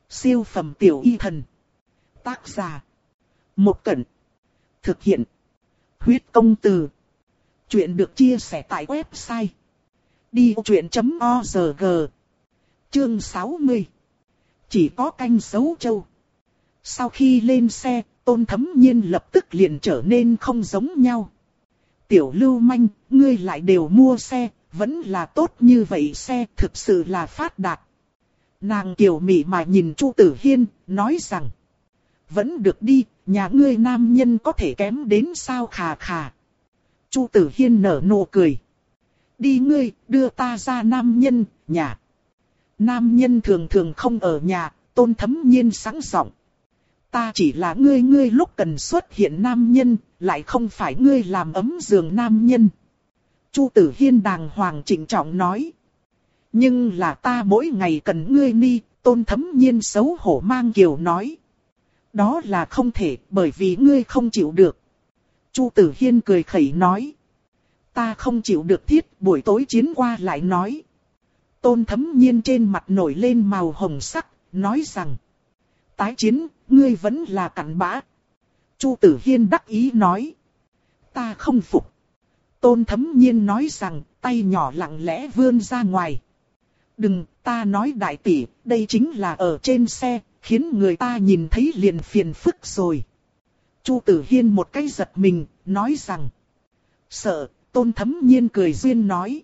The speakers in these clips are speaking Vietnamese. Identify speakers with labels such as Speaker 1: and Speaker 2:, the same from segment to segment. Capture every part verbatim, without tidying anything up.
Speaker 1: Siêu phẩm tiểu y thần. Tác giả. Một Cẩn. Thực hiện. Huyết công từ. Chuyện được chia sẻ tại website đi vô chuyện chấm org. Chương sáu mươi. Chỉ có canh xấu châu. Sau khi lên xe, Tôn Thấm Nhiên lập tức liền trở nên không giống nhau. Tiểu lưu manh, ngươi lại đều mua xe, vẫn là tốt như vậy, xe thực sự là phát đạt. Nàng kiều mị mà nhìn Chu Tử Hiên, nói rằng: vẫn được đi, nhà ngươi nam nhân có thể kém đến sao khà khà. Chu Tử Hiên nở nụ cười. Đi ngươi, đưa ta ra nam nhân, nhà. Nam nhân thường thường không ở nhà, Tôn Thấm Nhiên sẵn giọng. Ta chỉ là ngươi ngươi lúc cần xuất hiện nam nhân, lại không phải ngươi làm ấm giường nam nhân. Chu Tử Hiên đàng hoàng trịnh trọng nói. Nhưng là ta mỗi ngày cần ngươi ni, Tôn Thấm Nhiên xấu hổ mang kiều nói. Đó là không thể, bởi vì ngươi không chịu được. Chu Tử Hiên cười khẩy nói. Ta không chịu được thiết, buổi tối chiến qua lại nói. Tôn Thấm Nhiên trên mặt nổi lên màu hồng sắc, nói rằng. Tái chiến, ngươi vẫn là cặn bã. Chu Tử Hiên đắc ý nói. Ta không phục. Tôn Thấm Nhiên nói rằng, tay nhỏ lặng lẽ vươn ra ngoài. Đừng, ta nói đại tỷ, đây chính là ở trên xe, khiến người ta nhìn thấy liền phiền phức rồi. Chu Tử Hiên một cái giật mình, nói rằng. Sợ, Tôn Thấm Nhiên cười duyên nói.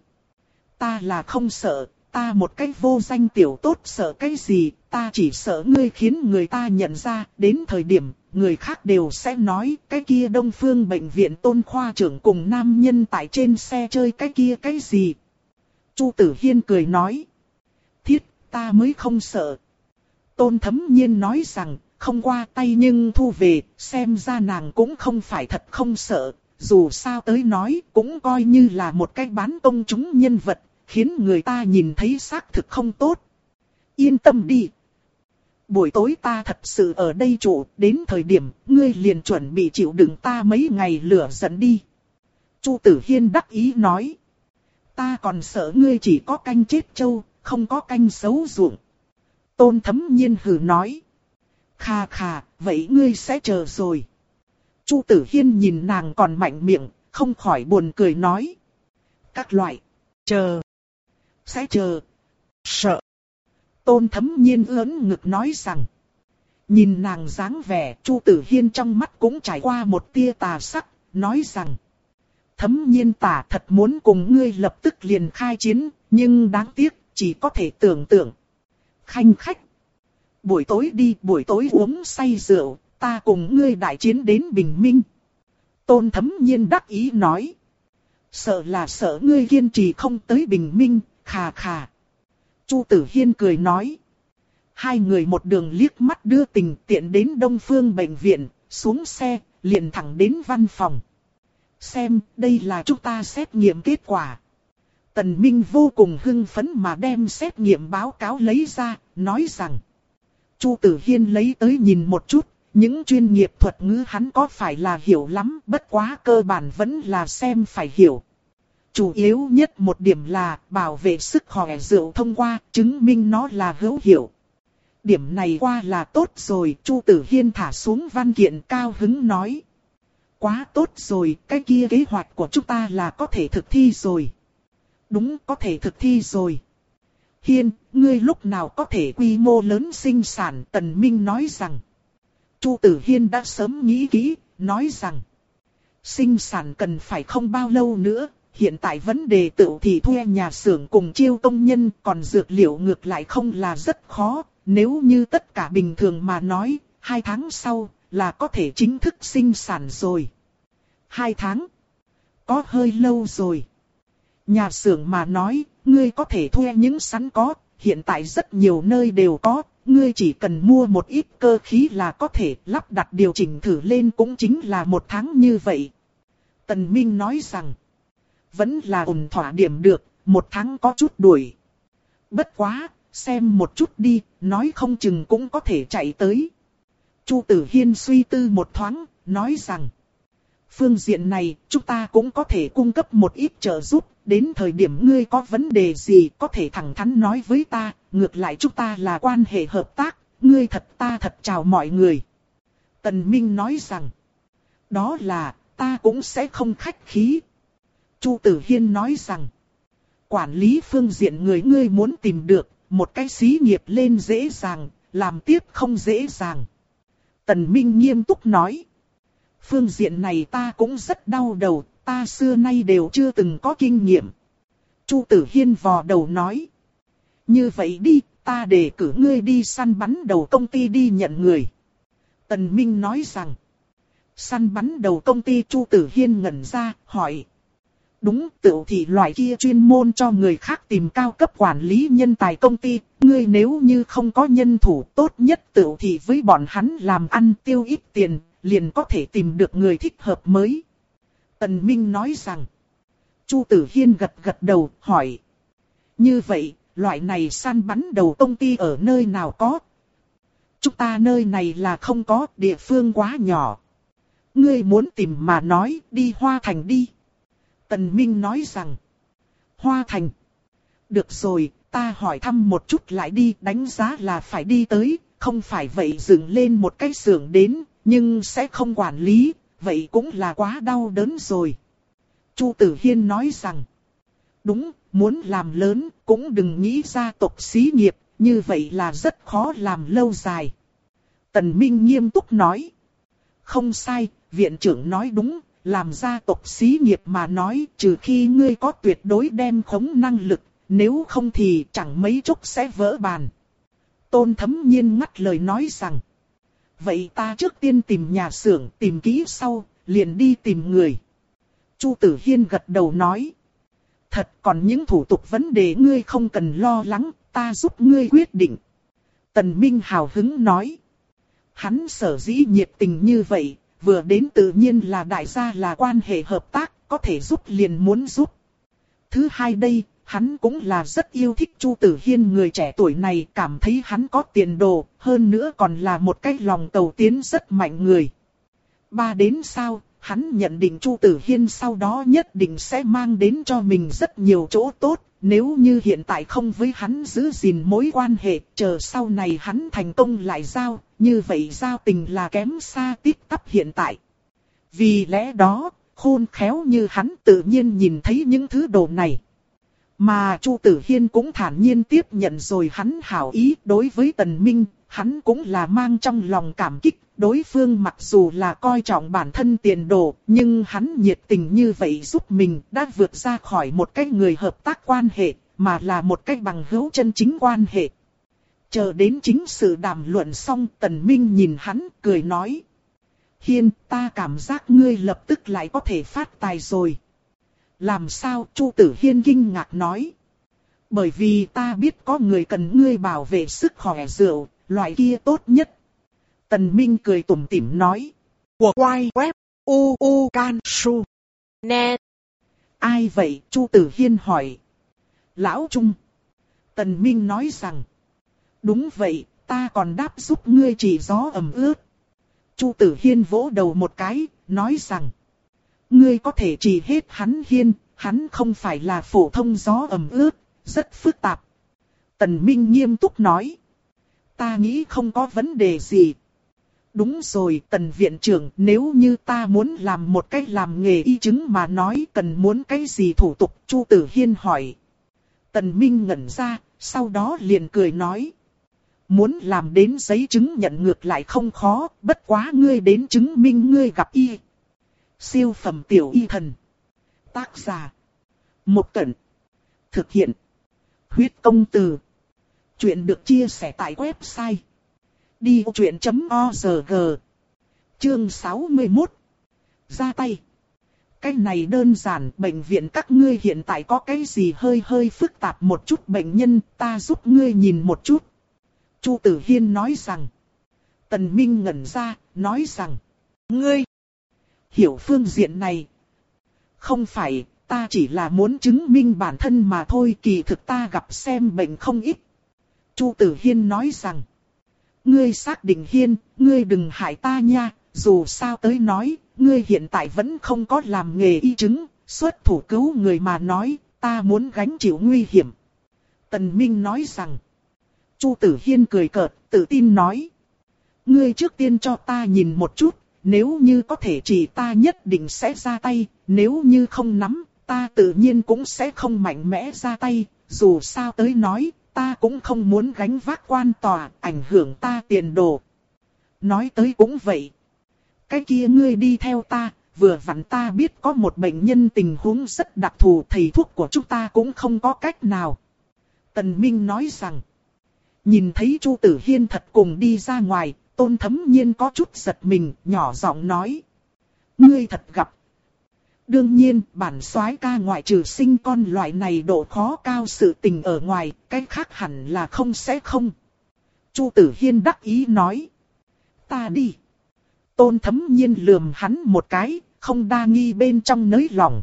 Speaker 1: Ta là không sợ, ta một cái vô danh tiểu tốt sợ cái gì, ta chỉ sợ ngươi khiến người ta nhận ra, đến thời điểm, người khác đều sẽ nói, cái kia Đông Phương bệnh viện Tôn khoa trưởng cùng nam nhân tại trên xe chơi cái kia cái gì. Chu Tử Hiên cười nói. Thiết, ta mới không sợ. Tôn Thấm Nhiên nói rằng, không qua tay nhưng thu về, xem ra nàng cũng không phải thật không sợ, dù sao tới nói cũng coi như là một cái bán công chúng nhân vật, khiến người ta nhìn thấy xác thực không tốt. Yên tâm đi. Buổi tối ta thật sự ở đây trụ, đến thời điểm ngươi liền chuẩn bị chịu đựng ta mấy ngày lửa giận đi. Chu Tử Hiên đắc ý nói. Ta còn sợ ngươi chỉ có canh chết trâu, không có canh xấu ruộng. Tôn Thấm Nhiên hừ nói. Khà khà, vậy ngươi sẽ chờ rồi. Chu Tử Hiên nhìn nàng còn mạnh miệng, không khỏi buồn cười nói. Các loại, chờ, sẽ chờ, sợ. Tôn Thấm Nhiên ưỡn ngực nói rằng. Nhìn nàng dáng vẻ, Chu Tử Hiên trong mắt cũng trải qua một tia tà sắc, nói rằng. Thấm Nhiên tả thật muốn cùng ngươi lập tức liền khai chiến, nhưng đáng tiếc, chỉ có thể tưởng tượng. Khanh khách. Buổi tối đi, buổi tối uống say rượu, ta cùng ngươi đại chiến đến bình minh. Tôn Thấm Nhiên đắc ý nói. Sợ là sợ ngươi kiên trì không tới bình minh, khà khà. Chu Tử Hiên cười nói. Hai người một đường liếc mắt đưa tình tiện đến Đông Phương bệnh viện, xuống xe, liền thẳng đến văn phòng. Xem, đây là chúng ta xét nghiệm kết quả. Tần Minh vô cùng hưng phấn mà đem xét nghiệm báo cáo lấy ra, nói rằng. Chu Tử Hiên lấy tới nhìn một chút, những chuyên nghiệp thuật ngữ hắn có phải là hiểu lắm, bất quá cơ bản vẫn là xem phải hiểu. Chủ yếu nhất một điểm là bảo vệ sức khỏe rượu thông qua, chứng minh nó là hữu hiệu. Điểm này qua là tốt rồi, Chu Tử Hiên thả xuống văn kiện cao hứng nói. Quá tốt rồi, cái kia kế hoạch của chúng ta là có thể thực thi rồi. Đúng, có thể thực thi rồi. Hiên, ngươi lúc nào có thể quy mô lớn sinh sản? Tần Minh nói rằng. Chu Tử Hiên đã sớm nghĩ kỹ, nói rằng. Sinh sản cần phải không bao lâu nữa, hiện tại vấn đề tự thì thuê nhà xưởng cùng chiêu công nhân, còn dược liệu ngược lại không là rất khó, nếu như tất cả bình thường mà nói, hai tháng sau là có thể chính thức sinh sản rồi. Hai tháng? Có hơi lâu rồi. Nhà xưởng mà nói, ngươi có thể thuê những sẵn có, hiện tại rất nhiều nơi đều có, ngươi chỉ cần mua một ít cơ khí là có thể lắp đặt điều chỉnh thử lên cũng chính là một tháng như vậy. Tần Minh nói rằng, vẫn là ổn thỏa điểm được, một tháng có chút đuổi. Bất quá, xem một chút đi, nói không chừng cũng có thể chạy tới. Chu Tử Hiên suy tư một thoáng, nói rằng, phương diện này, chúng ta cũng có thể cung cấp một ít trợ giúp, đến thời điểm ngươi có vấn đề gì có thể thẳng thắn nói với ta, ngược lại chúng ta là quan hệ hợp tác, ngươi thật ta thật chào mọi người. Tần Minh nói rằng, đó là, ta cũng sẽ không khách khí. Chu Tử Hiên nói rằng, quản lý phương diện người ngươi muốn tìm được, một cái xí nghiệp lên dễ dàng, làm tiếp không dễ dàng. Tần Minh nghiêm túc nói, phương diện này ta cũng rất đau đầu, ta xưa nay đều chưa từng có kinh nghiệm. Chu Tử Hiên vò đầu nói, như vậy đi, ta đề cử ngươi đi săn bắn đầu công ty đi nhận người. Tần Minh nói rằng, săn bắn đầu công ty. Chu Tử Hiên ngẩn ra, hỏi, đúng, tựu thị loại kia chuyên môn cho người khác tìm cao cấp quản lý nhân tài công ty, ngươi nếu như không có nhân thủ tốt nhất tựu thị với bọn hắn làm ăn tiêu ít tiền, liền có thể tìm được người thích hợp mới. Tần Minh nói rằng, Chu Tử Hiên gật gật đầu, hỏi, như vậy, loại này săn bắn đầu công ty ở nơi nào có? Chúng ta nơi này là không có, địa phương quá nhỏ. Ngươi muốn tìm mà nói, đi Hoa Thành đi. Tần Minh nói rằng, Hoa Thành. Được rồi, ta hỏi thăm một chút lại đi, đánh giá là phải đi tới, không phải vậy dựng lên một cái xưởng đến, nhưng sẽ không quản lý, vậy cũng là quá đau đớn rồi. Chu Tử Hiên nói rằng, đúng, muốn làm lớn, cũng đừng nghĩ gia tộc xí nghiệp, như vậy là rất khó làm lâu dài. Tần Minh nghiêm túc nói, không sai, viện trưởng nói đúng, làm gia tộc xí nghiệp mà nói, trừ khi ngươi có tuyệt đối đem khống năng lực, nếu không thì chẳng mấy chốc sẽ vỡ bàn. Tôn Thấm Nhiên ngắt lời nói rằng, vậy ta trước tiên tìm nhà xưởng, tìm kỹ sau, liền đi tìm người. Chu Tử Hiên gật đầu nói, thật, còn những thủ tục vấn đề ngươi không cần lo lắng, ta giúp ngươi quyết định. Tần Minh hào hứng nói, hắn sở dĩ nhiệt tình như vậy, vừa đến tự nhiên là đại gia là quan hệ hợp tác, có thể giúp liền muốn giúp. Thứ hai đây, hắn cũng là rất yêu thích Chu Tử Hiên người trẻ tuổi này, cảm thấy hắn có tiền đồ, hơn nữa còn là một cái lòng cầu tiến rất mạnh người. Ba đến sau, hắn nhận định Chu Tử Hiên sau đó nhất định sẽ mang đến cho mình rất nhiều chỗ tốt, nếu như hiện tại không với hắn giữ gìn mối quan hệ, chờ sau này hắn thành công lại giao, như vậy giao tình là kém xa tít tắp hiện tại. Vì lẽ đó, khôn khéo như hắn tự nhiên nhìn thấy những thứ đồ này. Mà Chu Tử Hiên cũng thản nhiên tiếp nhận rồi hắn hảo ý. Đối với Tần Minh, hắn cũng là mang trong lòng cảm kích. Đối phương mặc dù là coi trọng bản thân tiền đồ, nhưng hắn nhiệt tình như vậy giúp mình đã vượt ra khỏi một cái người hợp tác quan hệ, mà là một cái bằng hữu chân chính quan hệ. Chờ đến chính sự đàm luận xong, Tần Minh nhìn hắn, cười nói. Hiên, ta cảm giác ngươi lập tức lại có thể phát tài rồi. Làm sao? Chu Tử Hiên kinh ngạc nói. Bởi vì ta biết có người cần ngươi bảo vệ sức khỏe rượu, loại kia tốt nhất. Tần Minh cười tủm tỉm nói.
Speaker 2: Của quay web u u can su net.
Speaker 1: Ai vậy? Chu Tử Hiên hỏi. Lão Trung. Tần Minh nói rằng. Đúng vậy, ta còn đáp giúp ngươi chỉ gió ẩm ướt. Chu Tử Hiên vỗ đầu một cái, nói rằng. Ngươi có thể chỉ hết hắn Hiên, hắn không phải là phổ thông gió ẩm ướt, rất phức tạp. Tần Minh nghiêm túc nói. Ta nghĩ không có vấn đề gì. Đúng rồi, Tần viện trưởng, nếu như ta muốn làm một cách làm nghề y chứng mà nói cần muốn cái gì thủ tục? Chu Tử Hiên hỏi. Tần Minh ngẩn ra, sau đó liền cười nói. Muốn làm đến giấy chứng nhận ngược lại không khó, bất quá ngươi đến chứng minh ngươi gặp y. Siêu phẩm tiểu y thần. Tác giả. Một Cẩn. Thực hiện. Huyết công từ. Chuyện được chia sẻ tại website. đi vô chuyện chấm org. Chương sáu mươi mốt. Ra tay. Cái này đơn giản, bệnh viện các ngươi hiện tại có cái gì hơi hơi phức tạp một chút bệnh nhân, ta giúp ngươi nhìn một chút. Chu Tử Hiên nói rằng. Tần Minh ngẩn ra, nói rằng. Ngươi hiểu phương diện này. Không phải, ta chỉ là muốn chứng minh bản thân mà thôi, kỳ thực ta gặp xem bệnh không ít. Chu Tử Hiên nói rằng. Ngươi xác định Hiên, ngươi đừng hại ta nha, dù sao tới nói, ngươi hiện tại vẫn không có làm nghề y chứng, xuất thủ cứu người mà nói, ta muốn gánh chịu nguy hiểm. Tần Minh nói rằng. Chu Tử Hiên cười cợt, tự tin nói. Ngươi trước tiên cho ta nhìn một chút, nếu như có thể chỉ ta nhất định sẽ ra tay, nếu như không nắm, ta tự nhiên cũng sẽ không mạnh mẽ ra tay, dù sao tới nói, ta cũng không muốn gánh vác quan tòa, ảnh hưởng ta tiền đồ. Nói tới cũng vậy. Cái kia ngươi đi theo ta, vừa vặn ta biết có một bệnh nhân tình huống rất đặc thù, thầy thuốc của chúng ta cũng không có cách nào. Tần Minh nói rằng, nhìn thấy Chu Tử Hiên thật cùng đi ra ngoài, Tôn Thấm Nhiên có chút giật mình, nhỏ giọng nói. Ngươi thật gặp. Đương nhiên, bản soái ca ngoại trừ sinh con loại này độ khó cao sự tình ở ngoài, cái khác hẳn là không sẽ không. Chu Tử Hiên đắc ý nói. Ta đi. Tôn Thấm Nhiên lườm hắn một cái, không đa nghi bên trong nới lòng.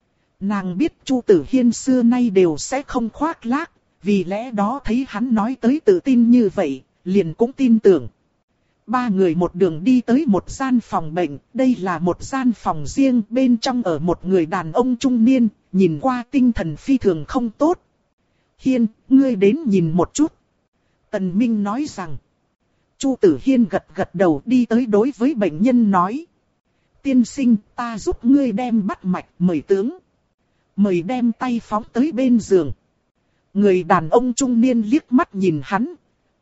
Speaker 1: Nàng biết Chu Tử Hiên xưa nay đều sẽ không khoác lác, vì lẽ đó thấy hắn nói tới tự tin như vậy, liền cũng tin tưởng. Ba người một đường đi tới một gian phòng bệnh, đây là một gian phòng riêng, bên trong ở một người đàn ông trung niên, nhìn qua tinh thần phi thường không tốt. Hiên, ngươi đến nhìn một chút. Tần Minh nói rằng. Chu Tử Hiên gật gật đầu đi tới đối với bệnh nhân nói. Tiên sinh, ta giúp ngươi đem bắt mạch, mời tướng. Mời đem tay phóng tới bên giường. Người đàn ông trung niên liếc mắt nhìn hắn.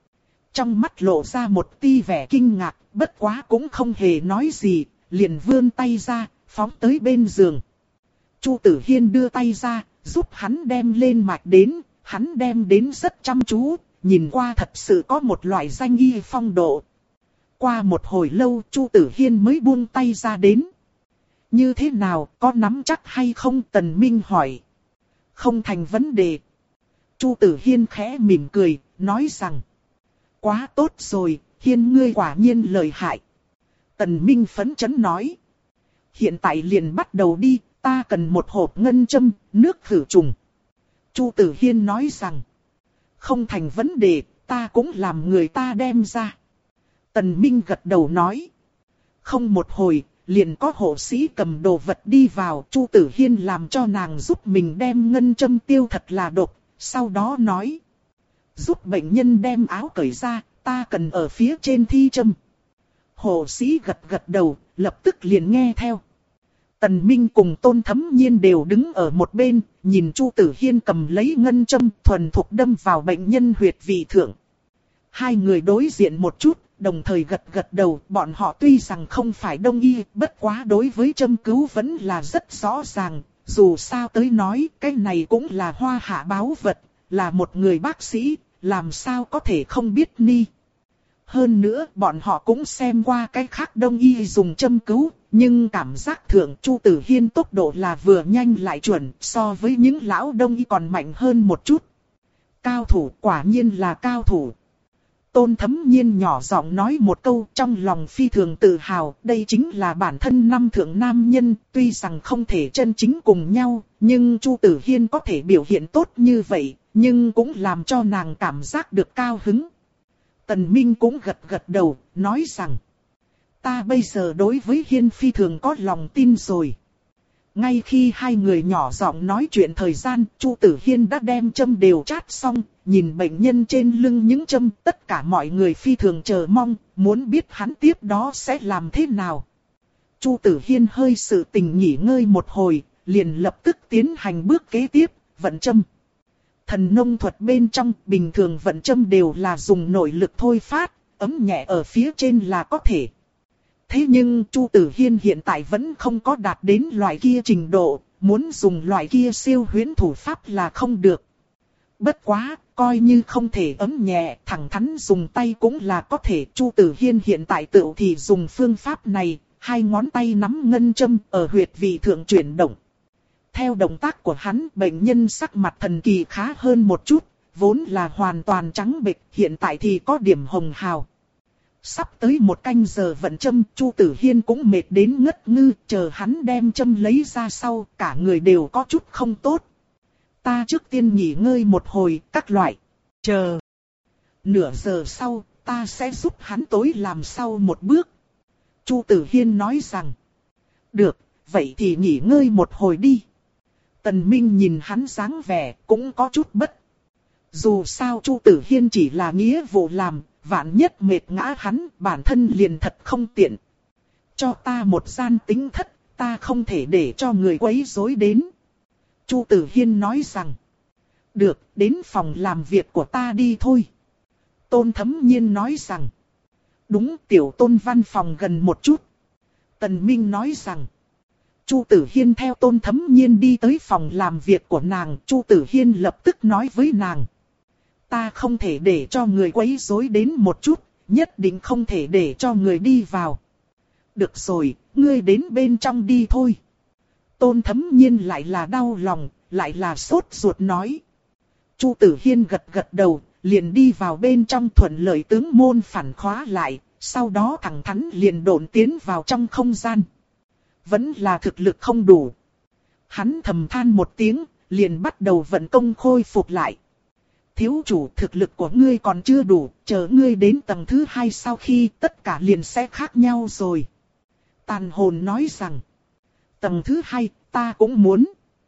Speaker 1: Trong mắt lộ ra một tia vẻ kinh ngạc, bất quá cũng không hề nói gì, liền vươn tay ra, phóng tới bên giường. Chu Tử Hiên đưa tay ra, giúp hắn đem lên mạch đến, hắn đem đến rất chăm chú, nhìn qua thật sự có một loại danh y phong độ. Qua một hồi lâu Chu Tử Hiên mới buông tay ra đến. Như thế nào, có nắm chắc hay không? Tần Minh hỏi. Không thành vấn đề. Chu Tử Hiên khẽ mỉm cười, nói rằng. Quá tốt rồi, Hiên ngươi quả nhiên lợi hại. Tần Minh phấn chấn nói. Hiện tại liền bắt đầu đi, ta cần một hộp ngân châm, nước khử trùng. Chu Tử Hiên nói rằng. Không thành vấn đề, ta cũng làm người ta đem ra. Tần Minh gật đầu nói. Không một hồi, liền có hộ sĩ cầm đồ vật đi vào. Chu Tử Hiên làm cho nàng giúp mình đem ngân châm tiêu thật là độc. Sau đó nói. Giúp bệnh nhân đem áo cởi ra, ta cần ở phía trên thi châm. Hộ sĩ gật gật đầu, lập tức liền nghe theo. Tần Minh cùng Tôn Thấm Nhiên đều đứng ở một bên, nhìn Chu Tử Hiên cầm lấy ngân châm thuần thục đâm vào bệnh nhân huyệt vị thượng. Hai người đối diện một chút, đồng thời gật gật đầu, bọn họ tuy rằng không phải đông y, bất quá đối với châm cứu vẫn là rất rõ ràng, dù sao tới nói, cái này cũng là hoa hạ báu vật, là một người bác sĩ, làm sao có thể không biết ni. Hơn nữa, bọn họ cũng xem qua cái khác đông y dùng châm cứu, nhưng cảm giác thượng Chu Tử Hiên tốc độ là vừa nhanh lại chuẩn, so với những lão đông y còn mạnh hơn một chút. Cao thủ, quả nhiên là cao thủ. Tôn Thấm Nhiên nhỏ giọng nói một câu, trong lòng phi thường tự hào, đây chính là bản thân năm thượng nam nhân, tuy rằng không thể chân chính cùng nhau, nhưng Chu Tử Hiên có thể biểu hiện tốt như vậy, nhưng cũng làm cho nàng cảm giác được cao hứng. Tần Minh cũng gật gật đầu, nói rằng, ta bây giờ đối với Hiên phi thường có lòng tin rồi. Ngay khi hai người nhỏ giọng nói chuyện thời gian, Chu Tử Hiên đã đem châm đều chát xong, nhìn bệnh nhân trên lưng những châm, tất cả mọi người phi thường chờ mong, muốn biết hắn tiếp đó sẽ làm thế nào. Chu Tử Hiên hơi sự tình nghỉ ngơi một hồi, liền lập tức tiến hành bước kế tiếp, vận châm. Thần nông thuật bên trong, bình thường vận châm đều là dùng nội lực thôi phát, ấm nhẹ ở phía trên là có thể. Thế nhưng Chu Tử Hiên hiện tại vẫn không có đạt đến loại kia trình độ, muốn dùng loại kia siêu huyễn thủ pháp là không được. Bất quá, coi như không thể ấm nhẹ, thẳng thắn dùng tay cũng là có thể. Chu Tử Hiên hiện tại tự thì dùng phương pháp này, hai ngón tay nắm ngân châm ở huyệt vị thượng chuyển động. Theo động tác của hắn, bệnh nhân sắc mặt thần kỳ khá hơn một chút, vốn là hoàn toàn trắng bệch, hiện tại thì có điểm hồng hào. Sắp tới một canh giờ vận châm, Chu Tử Hiên cũng mệt đến ngất ngư, chờ hắn đem châm lấy ra sau, cả người đều có chút không tốt. Ta trước tiên nghỉ ngơi một hồi, các loại. Chờ. Nửa giờ sau, ta sẽ giúp hắn tối làm sau một bước. Chu Tử Hiên nói rằng. Được, vậy thì nghỉ ngơi một hồi đi. Tần Minh nhìn hắn dáng vẻ, cũng có chút bất Dù sao Chu Tử Hiên chỉ là nghĩa vụ làm, vạn nhất mệt ngã hắn, bản thân liền thật không tiện. Cho ta một gian tính thất, ta không thể để cho người quấy rối đến. Chu Tử Hiên nói rằng, được, đến phòng làm việc của ta đi thôi. Tôn Thấm Nhiên nói rằng, đúng, tiểu Tôn văn phòng gần một chút. Tần Minh nói rằng, Chu Tử Hiên theo Tôn Thấm Nhiên đi tới phòng làm việc của nàng. Chu Tử Hiên lập tức nói với nàng, ta không thể để cho người quấy rối đến một chút, nhất định không thể để cho người đi vào. Được rồi, ngươi đến bên trong đi thôi. Tôn Thấm Nhiên lại là đau lòng, lại là sốt ruột nói. Chu Tử Hiên gật gật đầu, liền đi vào bên trong, thuận lợi tướng môn phản khóa lại, sau đó thẳng thắn liền độn tiến vào trong không gian. Vẫn là thực lực không đủ. Hắn thầm than một tiếng, liền bắt đầu vận công khôi phục lại. Thiếu chủ, thực lực của ngươi còn chưa đủ, chờ ngươi đến tầng thứ hai sau khi tất cả liền sẽ khác nhau rồi. Tàn hồn nói rằng, tầng thứ hai ta cũng muốn.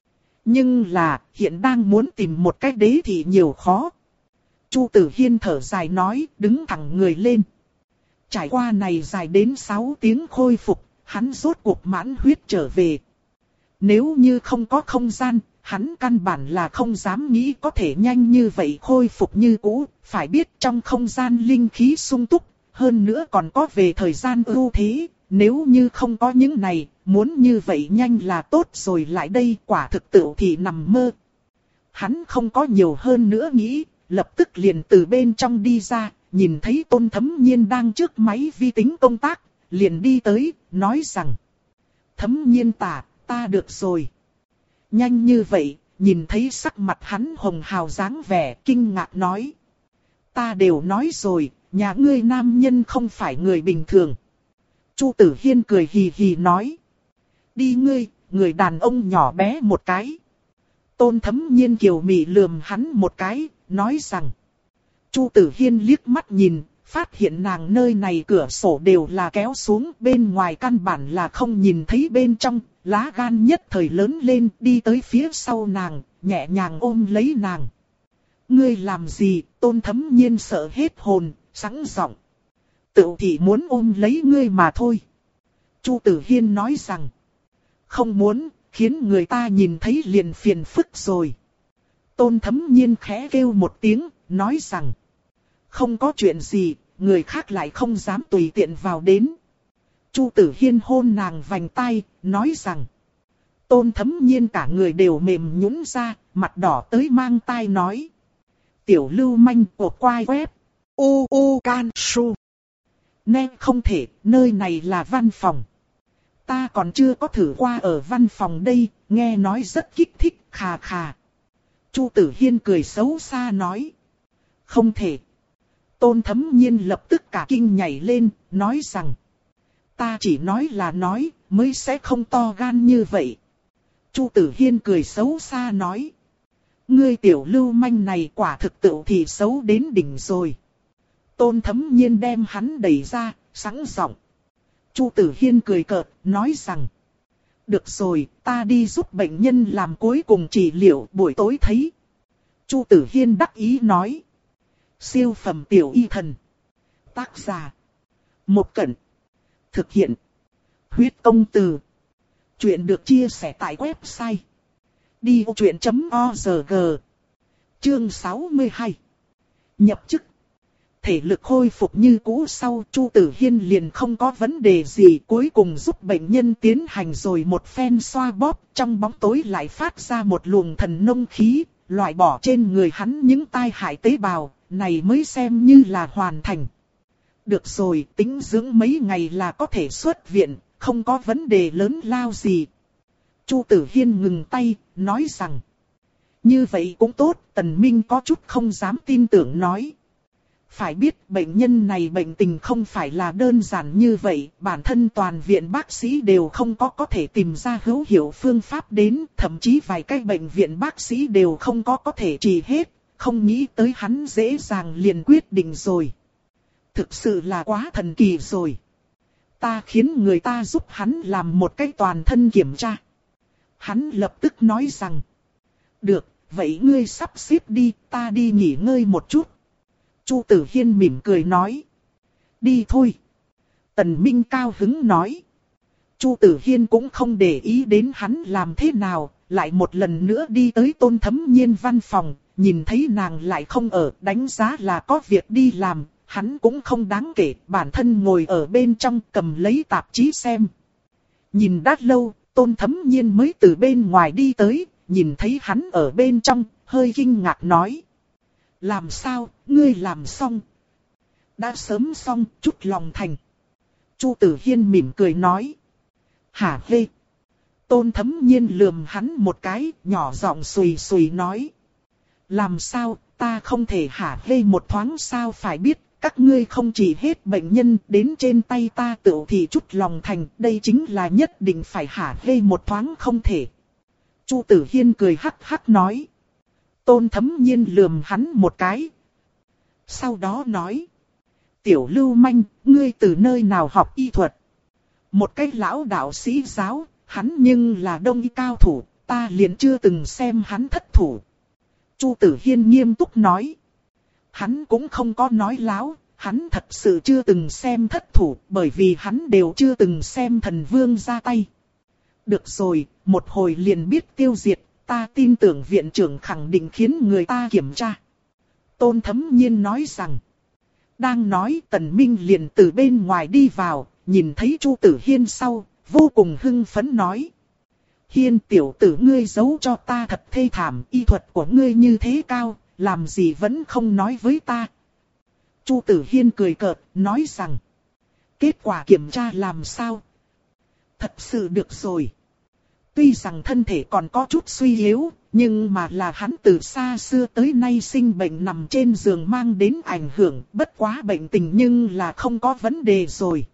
Speaker 1: Nhưng là, hiện đang muốn tìm một cách đế thì nhiều khó. Chu Tử Hiên thở dài nói, đứng thẳng người lên. Trải qua này dài đến sáu tiếng khôi phục, hắn rốt cuộc mãn huyết trở về. Nếu như không có không gian, hắn căn bản là không dám nghĩ có thể nhanh như vậy khôi phục như cũ. Phải biết trong không gian linh khí sung túc, hơn nữa còn có về thời gian ưu thế. Nếu như không có những này, muốn như vậy nhanh là tốt rồi, lại đây quả thực tự thì nằm mơ. Hắn không có nhiều hơn nữa nghĩ, lập tức liền từ bên trong đi ra, nhìn thấy Tôn Thấm Nhiên đang trước máy vi tính công tác, liền đi tới, nói rằng, Thấm Nhiên tả, ta được rồi. Nhanh như vậy, nhìn thấy sắc mặt hắn hồng hào dáng vẻ, kinh ngạc nói. Ta đều nói rồi, nhà ngươi nam nhân không phải người bình thường. Chu Tử Hiên cười hì hì nói. Đi ngươi, người đàn ông nhỏ bé một cái. Tôn Thấm Nhiên kiều mị lườm hắn một cái, nói rằng. Chu Tử Hiên liếc mắt nhìn, phát hiện nàng nơi này cửa sổ đều là kéo xuống, bên ngoài căn bản là không nhìn thấy bên trong, lá gan nhất thời lớn lên, đi tới phía sau nàng, nhẹ nhàng ôm lấy nàng. Ngươi làm gì? Tôn Thấm Nhiên sợ hết hồn, sẵn giọng. Tự thì muốn ôm lấy ngươi mà thôi. Chu Tử Hiên nói rằng, không muốn, khiến người ta nhìn thấy liền phiền phức rồi. Tôn Thấm Nhiên khẽ kêu một tiếng, nói rằng, không có chuyện gì, người khác lại không dám tùy tiện vào đến. Chu Tử Hiên hôn nàng vành tai, nói rằng, Tôn Thấm Nhiên cả người đều mềm nhũn ra, mặt đỏ tới mang tai nói. Tiểu lưu manh của quai web, u u can su. Nè không thể, nơi này là văn phòng. Ta còn chưa có thử qua ở văn phòng đây, nghe nói rất kích thích, khà khà. Chu Tử Hiên cười xấu xa nói. Không thể. Tôn Thấm Nhiên lập tức cả kinh nhảy lên, nói rằng. Ta chỉ nói là nói, mới sẽ không to gan như vậy. Chu Tử Hiên cười xấu xa nói. Ngươi tiểu lưu manh này quả thực tự thì xấu đến đỉnh rồi. Tôn Thấm Nhiên đem hắn đẩy ra, sẵn giọng. Chu Tử Hiên cười cợt, nói rằng. Được rồi, ta đi giúp bệnh nhân làm cuối cùng trị liệu, buổi tối thấy. Chu Tử Hiên đắc ý nói. Siêu phẩm tiểu y thần. Tác giả. Một Cẩn. Thực hiện. Huyết công từ. Chuyện được chia sẻ tại website. đi ô chuyện chấm org. Chương sáu mươi hai. Nhập chức. Thể lực khôi phục như cũ sau, Chu Tử Hiên liền không có vấn đề gì, cuối cùng giúp bệnh nhân tiến hành rồi một phen xoa bóp, trong bóng tối lại phát ra một luồng thần nông khí, loại bỏ trên người hắn những tai hại tế bào, này mới xem như là hoàn thành. Được rồi, tính dưỡng mấy ngày là có thể xuất viện, không có vấn đề lớn lao gì. Chu Tử Hiên ngừng tay, nói rằng. Như vậy cũng tốt, Tần Minh có chút không dám tin tưởng nói. Phải biết bệnh nhân này bệnh tình không phải là đơn giản như vậy, bản thân toàn viện bác sĩ đều không có có thể tìm ra hữu hiệu phương pháp đến, thậm chí vài cái bệnh viện bác sĩ đều không có có thể trị hết, không nghĩ tới hắn dễ dàng liền quyết định rồi. Thực sự là quá thần kỳ rồi. Ta khiến người ta giúp hắn làm một cái toàn thân kiểm tra. Hắn lập tức nói rằng, được, vậy ngươi sắp xếp đi, ta đi nghỉ ngơi một chút. Chu Tử Hiên mỉm cười nói. Đi thôi. Tần Minh cao hứng nói. Chu Tử Hiên cũng không để ý đến hắn làm thế nào, lại một lần nữa đi tới Tôn Thấm Nhiên văn phòng, nhìn thấy nàng lại không ở, đánh giá là có việc đi làm, hắn cũng không đáng kể, bản thân ngồi ở bên trong cầm lấy tạp chí xem. Nhìn đã lâu, Tôn Thấm Nhiên mới từ bên ngoài đi tới, nhìn thấy hắn ở bên trong, hơi kinh ngạc nói. Làm sao, ngươi làm xong? Đã sớm xong, chút lòng thành. Chu Tử Hiên mỉm cười nói. Hả hê? Tôn Thấm Nhiên lườm hắn một cái, nhỏ giọng xùy xùy nói. Làm sao, ta không thể hả hê một thoáng sao phải biết, các ngươi không chỉ hết bệnh nhân đến trên tay ta tự thì chút lòng thành, đây chính là nhất định phải hả hê một thoáng không thể. Chu Tử Hiên cười hắc hắc nói. Tôn Thấm Nhiên lườm hắn một cái. Sau đó nói. Tiểu Lưu Manh, ngươi từ nơi nào học y thuật? Một cái lão đạo sĩ giáo, hắn nhưng là đông y cao thủ, ta liền chưa từng xem hắn thất thủ. Chu Tử Hiên nghiêm túc nói. Hắn cũng không có nói láo, hắn thật sự chưa từng xem thất thủ, bởi vì hắn đều chưa từng xem thần vương ra tay. Được rồi, một hồi liền biết tiêu diệt, ta tin tưởng viện trưởng khẳng định khiến người ta kiểm tra. Tôn Thấm Nhiên nói rằng. Đang nói Tần Minh liền từ bên ngoài đi vào, nhìn thấy Chu Tử Hiên sau, vô cùng hưng phấn nói. Hiên tiểu tử ngươi giấu cho ta thật thê thảm, y thuật của ngươi như thế cao, làm gì vẫn không nói với ta. Chu Tử Hiên cười cợt, nói rằng. Kết quả kiểm tra làm sao? Thật sự được rồi. Tuy rằng thân thể còn có chút suy yếu, nhưng mà là hắn từ xa xưa tới nay sinh bệnh nằm trên giường mang đến ảnh hưởng, bất quá bệnh tình nhưng là không có vấn đề rồi.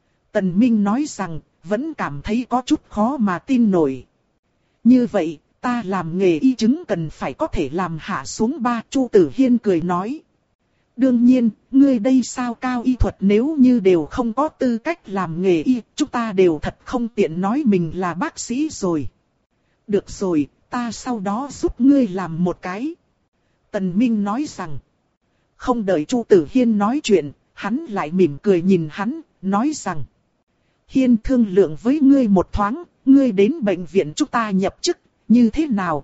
Speaker 1: Tần Minh nói rằng, vẫn cảm thấy có chút khó mà tin nổi. Như vậy, ta làm nghề y chứng cần phải có thể làm hạ xuống ba. Chu Tử Hiên cười nói. Đương nhiên, ngươi đây sao cao y thuật nếu như đều không có tư cách làm nghề y, chúng ta đều thật không tiện nói mình là bác sĩ rồi. Được rồi, ta sau đó giúp ngươi làm một cái. Tần Minh nói rằng. Không đợi Chu Tử Hiên nói chuyện, hắn lại mỉm cười nhìn hắn, nói rằng. Hiên thương lượng với ngươi một thoáng, ngươi đến bệnh viện chúng ta nhập chức, như thế nào?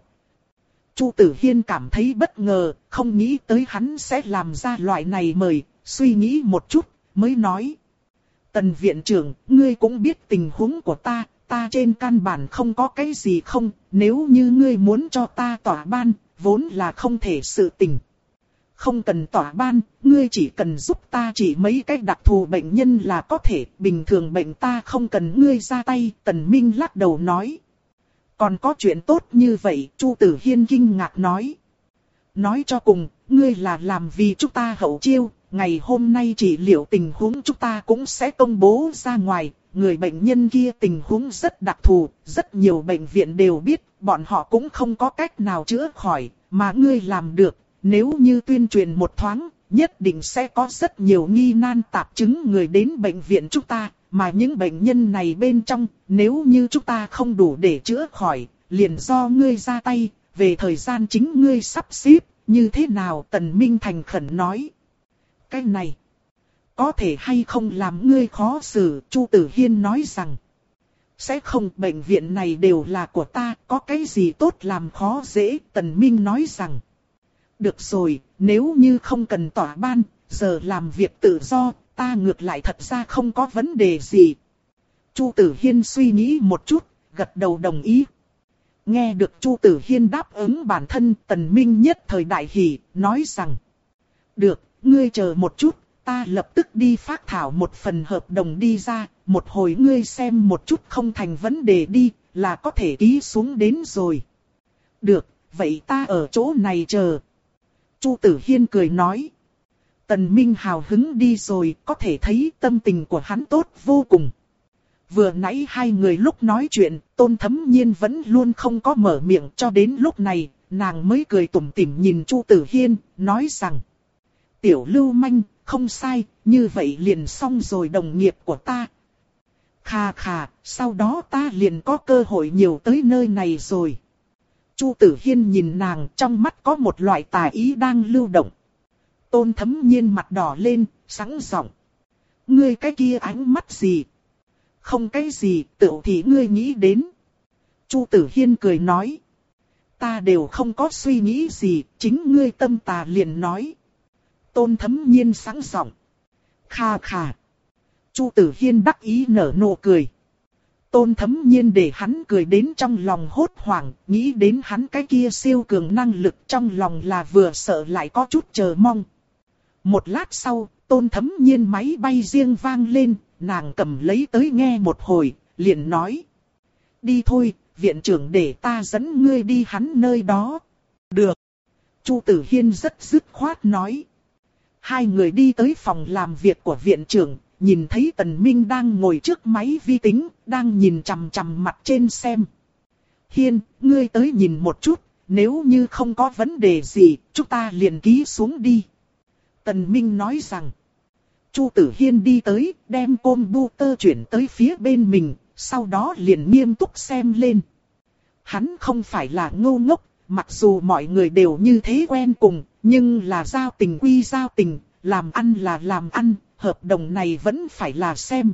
Speaker 1: Chu Tử Hiên cảm thấy bất ngờ, không nghĩ tới hắn sẽ làm ra loại này mời, suy nghĩ một chút, mới nói. Tần viện trưởng, ngươi cũng biết tình huống của ta, ta trên căn bản không có cái gì không, nếu như ngươi muốn cho ta tỏa ban, vốn là không thể sự tình. Không cần tỏa ban, ngươi chỉ cần giúp ta chỉ mấy cái đặc thù bệnh nhân là có thể, bình thường bệnh ta không cần ngươi ra tay. Tần Minh lắc đầu nói. Còn có chuyện tốt như vậy, Chu Tử Hiên kinh ngạc nói. Nói cho cùng, ngươi là làm vì chúng ta hậu chiêu, ngày hôm nay trị liệu tình huống chúng ta cũng sẽ công bố ra ngoài. Người bệnh nhân kia tình huống rất đặc thù, rất nhiều bệnh viện đều biết, bọn họ cũng không có cách nào chữa khỏi, mà ngươi làm được. Nếu như tuyên truyền một thoáng, nhất định sẽ có rất nhiều nghi nan tạp chứng người đến bệnh viện chúng ta, mà những bệnh nhân này bên trong, nếu như chúng ta không đủ để chữa khỏi, liền do ngươi ra tay, về thời gian chính ngươi sắp xếp, như thế nào? Tần Minh thành khẩn nói. Cái này, có thể hay không làm ngươi khó xử? Chu Tử Hiên nói rằng. Sẽ không, bệnh viện này đều là của ta, có cái gì tốt làm khó dễ? Tần Minh nói rằng. Được rồi, nếu như không cần tỏa ban, giờ làm việc tự do, ta ngược lại thật ra không có vấn đề gì. Chu Tử Hiên suy nghĩ một chút, gật đầu đồng ý. Nghe được Chu Tử Hiên đáp ứng bản thân, Tần Minh nhất thời đại hỉ, nói rằng. Được, ngươi chờ một chút, ta lập tức đi phác thảo một phần hợp đồng đi ra, một hồi ngươi xem một chút không thành vấn đề đi, là có thể ký xuống đến rồi. Được, vậy ta ở chỗ này chờ. Chu Tử Hiên cười nói. Tần Minh hào hứng đi rồi, có thể thấy tâm tình của hắn tốt vô cùng. Vừa nãy hai người lúc nói chuyện, Tôn Thấm Nhiên vẫn luôn không có mở miệng, cho đến lúc này, nàng mới cười tủm tỉm nhìn Chu Tử Hiên, nói rằng. Tiểu Lưu Manh, không sai, như vậy liền xong rồi đồng nghiệp của ta. Khà khà, sau đó ta liền có cơ hội nhiều tới nơi này rồi. Chu Tử Hiên nhìn nàng, trong mắt có một loại tà ý đang lưu động. Tôn Thấm Nhiên mặt đỏ lên, sẵn giọng. Ngươi cái kia ánh mắt gì? Không cái gì, tựu thì ngươi nghĩ đến. Chu Tử Hiên cười nói. Ta đều không có suy nghĩ gì, chính ngươi tâm tà liền nói. Tôn Thấm Nhiên sẵn giọng. Kha kha. Chu Tử Hiên đắc ý nở nụ cười. Tôn Thấm Nhiên để hắn cười đến trong lòng hốt hoảng, nghĩ đến hắn cái kia siêu cường năng lực, trong lòng là vừa sợ lại có chút chờ mong. Một lát sau, Tôn Thấm Nhiên máy bay riêng vang lên, nàng cầm lấy tới nghe một hồi, liền nói. Đi thôi, viện trưởng để ta dẫn ngươi đi hắn nơi đó. Được. Chu Tử Hiên rất dứt khoát nói. Hai người đi tới phòng làm việc của viện trưởng, nhìn thấy Tần Minh đang ngồi trước máy vi tính, đang nhìn chằm chằm mặt trên xem. Hiên, ngươi tới nhìn một chút, nếu như không có vấn đề gì, chúng ta liền ký xuống đi. Tần Minh nói rằng. Chu Tử Hiên đi tới, đem computer chuyển tới phía bên mình, sau đó liền nghiêm túc xem lên. Hắn không phải là ngu ngốc, mặc dù mọi người đều như thế quen cùng, nhưng là giao tình quy giao tình, làm ăn là làm ăn, hợp đồng này vẫn phải là xem.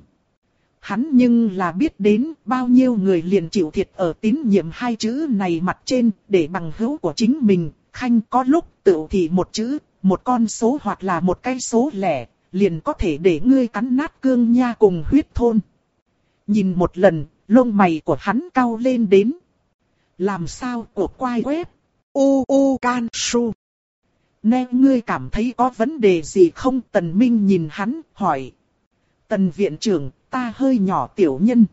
Speaker 1: Hắn nhưng là biết đến bao nhiêu người liền chịu thiệt ở tín nhiệm hai chữ này mặt trên, để bằng hữu của chính mình, khanh có lúc tự thì một chữ, một con số hoặc là một cái số lẻ, liền có thể để ngươi cắn nát cương nha cùng huyết thôn. Nhìn một lần, lông mày của hắn cau lên đến. Làm sao của quai web?
Speaker 2: U U Can Su.
Speaker 1: Nè ngươi cảm thấy có vấn đề gì không? Tần Minh nhìn hắn, hỏi. Tần viện trưởng, ta hơi nhỏ tiểu nhân.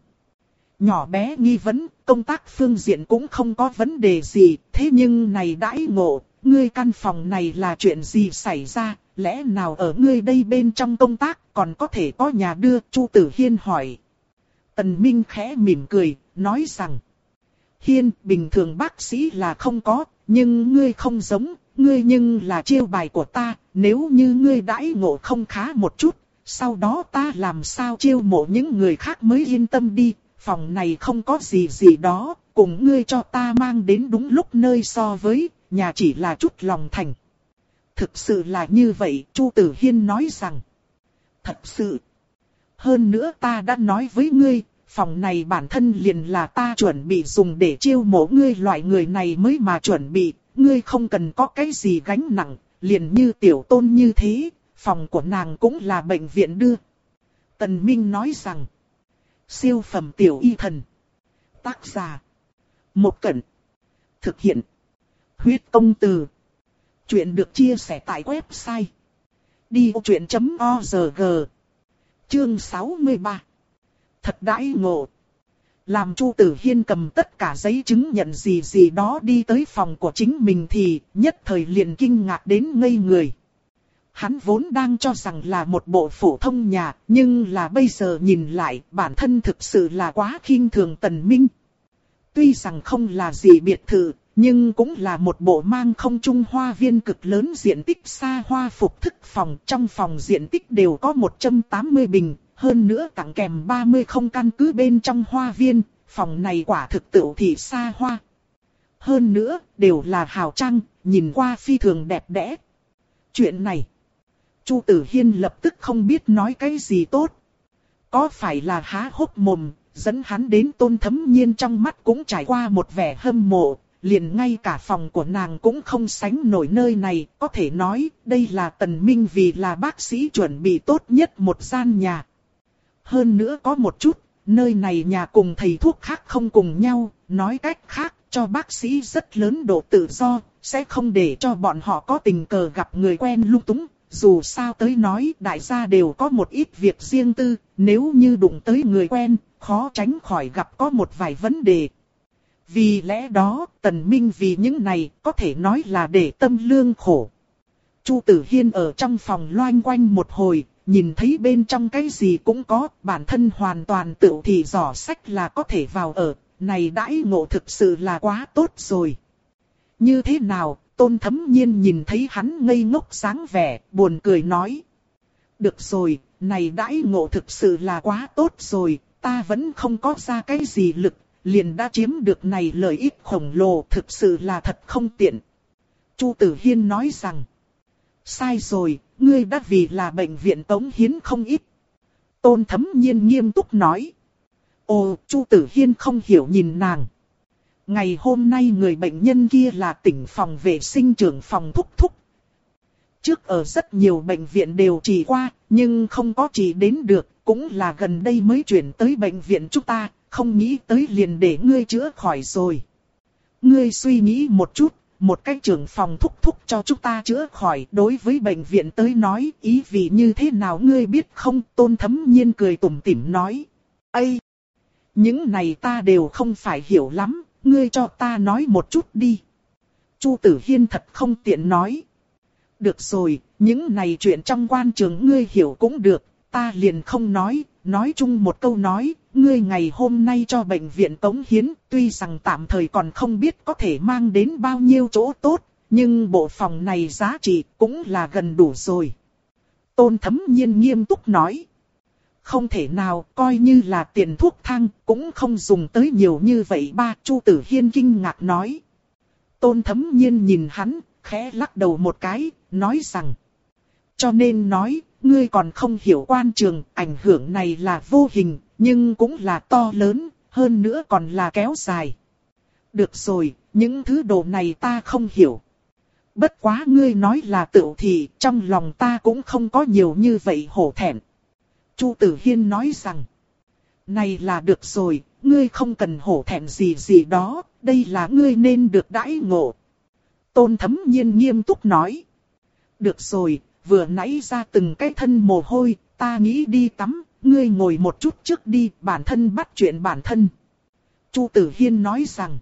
Speaker 1: Nhỏ bé nghi vấn, công tác phương diện cũng không có vấn đề gì, thế nhưng này đãi ngộ, ngươi căn phòng này là chuyện gì xảy ra, lẽ nào ở ngươi đây bên trong công tác còn có thể có nhà đưa? Chu Tử Hiên hỏi. Tần Minh khẽ mỉm cười, nói rằng. Hiên, bình thường bác sĩ là không có, nhưng ngươi không giống, ngươi nhưng là chiêu bài của ta, nếu như ngươi đãi ngộ không khá một chút, sau đó ta làm sao chiêu mộ những người khác mới yên tâm đi, phòng này không có gì gì đó, cùng ngươi cho ta mang đến đúng lúc nơi so với, nhà chỉ là chút lòng thành. Thực sự là như vậy, Chu Tử Hiên nói rằng. Thật sự. Hơn nữa ta đã nói với ngươi, phòng này bản thân liền là ta chuẩn bị dùng để chiêu mộ ngươi loại người này mới mà chuẩn bị, ngươi không cần có cái gì gánh nặng, liền như tiểu Tôn như thế, phòng của nàng cũng là bệnh viện đưa. Tần Minh nói rằng, siêu phẩm tiểu y thần, tác giả, Một Cẩn, thực hiện, huyết công từ. Chuyện được chia sẻ tại website đi ô chuyện chấm org. Chương sáu mươi ba. Thật đãi ngộ. Làm Chu Tử Hiên cầm tất cả giấy chứng nhận gì gì đó đi tới phòng của chính mình thì nhất thời liền kinh ngạc đến ngây người. Hắn vốn đang cho rằng là một bộ phổ thông nhà, nhưng là bây giờ nhìn lại bản thân thực sự là quá khinh thường Tần Minh. Tuy rằng không là gì biệt thự, nhưng cũng là một bộ mang không trung hoa viên cực lớn diện tích xa hoa phục thức phòng. Trong phòng diện tích đều có một trăm tám mươi bình, hơn nữa tặng kèm ba mươi không căn cứ bên trong hoa viên. Phòng này quả thực tựu thị xa hoa. Hơn nữa, đều là hào trang, nhìn qua phi thường đẹp đẽ. Chuyện này, Chu Tử Hiên lập tức không biết nói cái gì tốt. Có phải là há hốc mồm, dẫn hắn đến Tôn Thấm Nhiên trong mắt cũng trải qua một vẻ hâm mộ. Liền ngay cả phòng của nàng cũng không sánh nổi nơi này, có thể nói đây là Tần Minh vì là bác sĩ chuẩn bị tốt nhất một gian nhà. Hơn nữa có một chút, nơi này nhà cùng thầy thuốc khác không cùng nhau, nói cách khác cho bác sĩ rất lớn độ tự do, sẽ không để cho bọn họ có tình cờ gặp người quen lung túng. Dù sao tới nói đại gia đều có một ít việc riêng tư, nếu như đụng tới người quen, khó tránh khỏi gặp có một vài vấn đề. Vì lẽ đó, Tần Minh vì những này có thể nói là để tâm lương khổ. Chu Tử Hiên ở trong phòng loanh quanh một hồi, nhìn thấy bên trong cái gì cũng có, bản thân hoàn toàn tự thì giỏ sách là có thể vào ở, này đãi ngộ thực sự là quá tốt rồi. Như thế nào, Tôn Thấm Nhiên nhìn thấy hắn ngây ngốc dáng vẻ, buồn cười nói. Được rồi, này đãi ngộ thực sự là quá tốt rồi, ta vẫn không có ra cái gì lực. liền đã chiếm được này lợi ích khổng lồ, thực sự là thật không tiện. Chu Tử Hiên nói rằng, sai rồi, ngươi đã vì là bệnh viện cống hiến không ít. Tôn Thấm Nhiên nghiêm túc nói. Ồ, Chu Tử Hiên không hiểu nhìn nàng. Ngày hôm nay người bệnh nhân kia là tỉnh phòng vệ sinh trưởng phòng Thúc Thúc. Trước ở rất nhiều bệnh viện đều trị qua, nhưng không có trị đến được, cũng là gần đây mới chuyển tới bệnh viện chúng ta, không nghĩ tới liền để ngươi chữa khỏi rồi. Ngươi suy nghĩ một chút, một cái trưởng phòng Thúc Thúc cho chúng ta chữa khỏi, đối với bệnh viện tới nói ý vị như thế nào ngươi biết không? Tôn Thấm Nhiên cười tủm tỉm nói. Ây! Những này ta đều không phải hiểu lắm, ngươi cho ta nói một chút đi. Chu Tử Hiên thật không tiện nói. Được rồi, những này chuyện trong quan trường ngươi hiểu cũng được, ta liền không nói, nói chung một câu nói, ngươi ngày hôm nay cho bệnh viện cống hiến, tuy rằng tạm thời còn không biết có thể mang đến bao nhiêu chỗ tốt, nhưng bộ phòng này giá trị cũng là gần đủ rồi. Tôn Thấm Nhiên nghiêm túc nói. Không thể nào, coi như là tiền thuốc thang, cũng không dùng tới nhiều như vậy ba. Chu Tử Hiên kinh ngạc nói. Tôn Thấm Nhiên nhìn hắn, khẽ lắc đầu một cái, nói rằng. Cho nên nói, ngươi còn không hiểu quan trường, ảnh hưởng này là vô hình, nhưng cũng là to lớn, hơn nữa còn là kéo dài. Được rồi, những thứ đồ này ta không hiểu. Bất quá ngươi nói là tựu thì, trong lòng ta cũng không có nhiều như vậy hổ thẹn. Chu Tử Hiên nói rằng, này là được rồi, ngươi không cần hổ thẹn gì gì đó, đây là ngươi nên được đãi ngộ. Tôn Thấm Nhiên nghiêm túc nói, được rồi, vừa nãy ra từng cái thân mồ hôi, ta nghĩ đi tắm, ngươi ngồi một chút trước đi, bản thân bắt chuyện bản thân. Chu Tử Hiên nói rằng,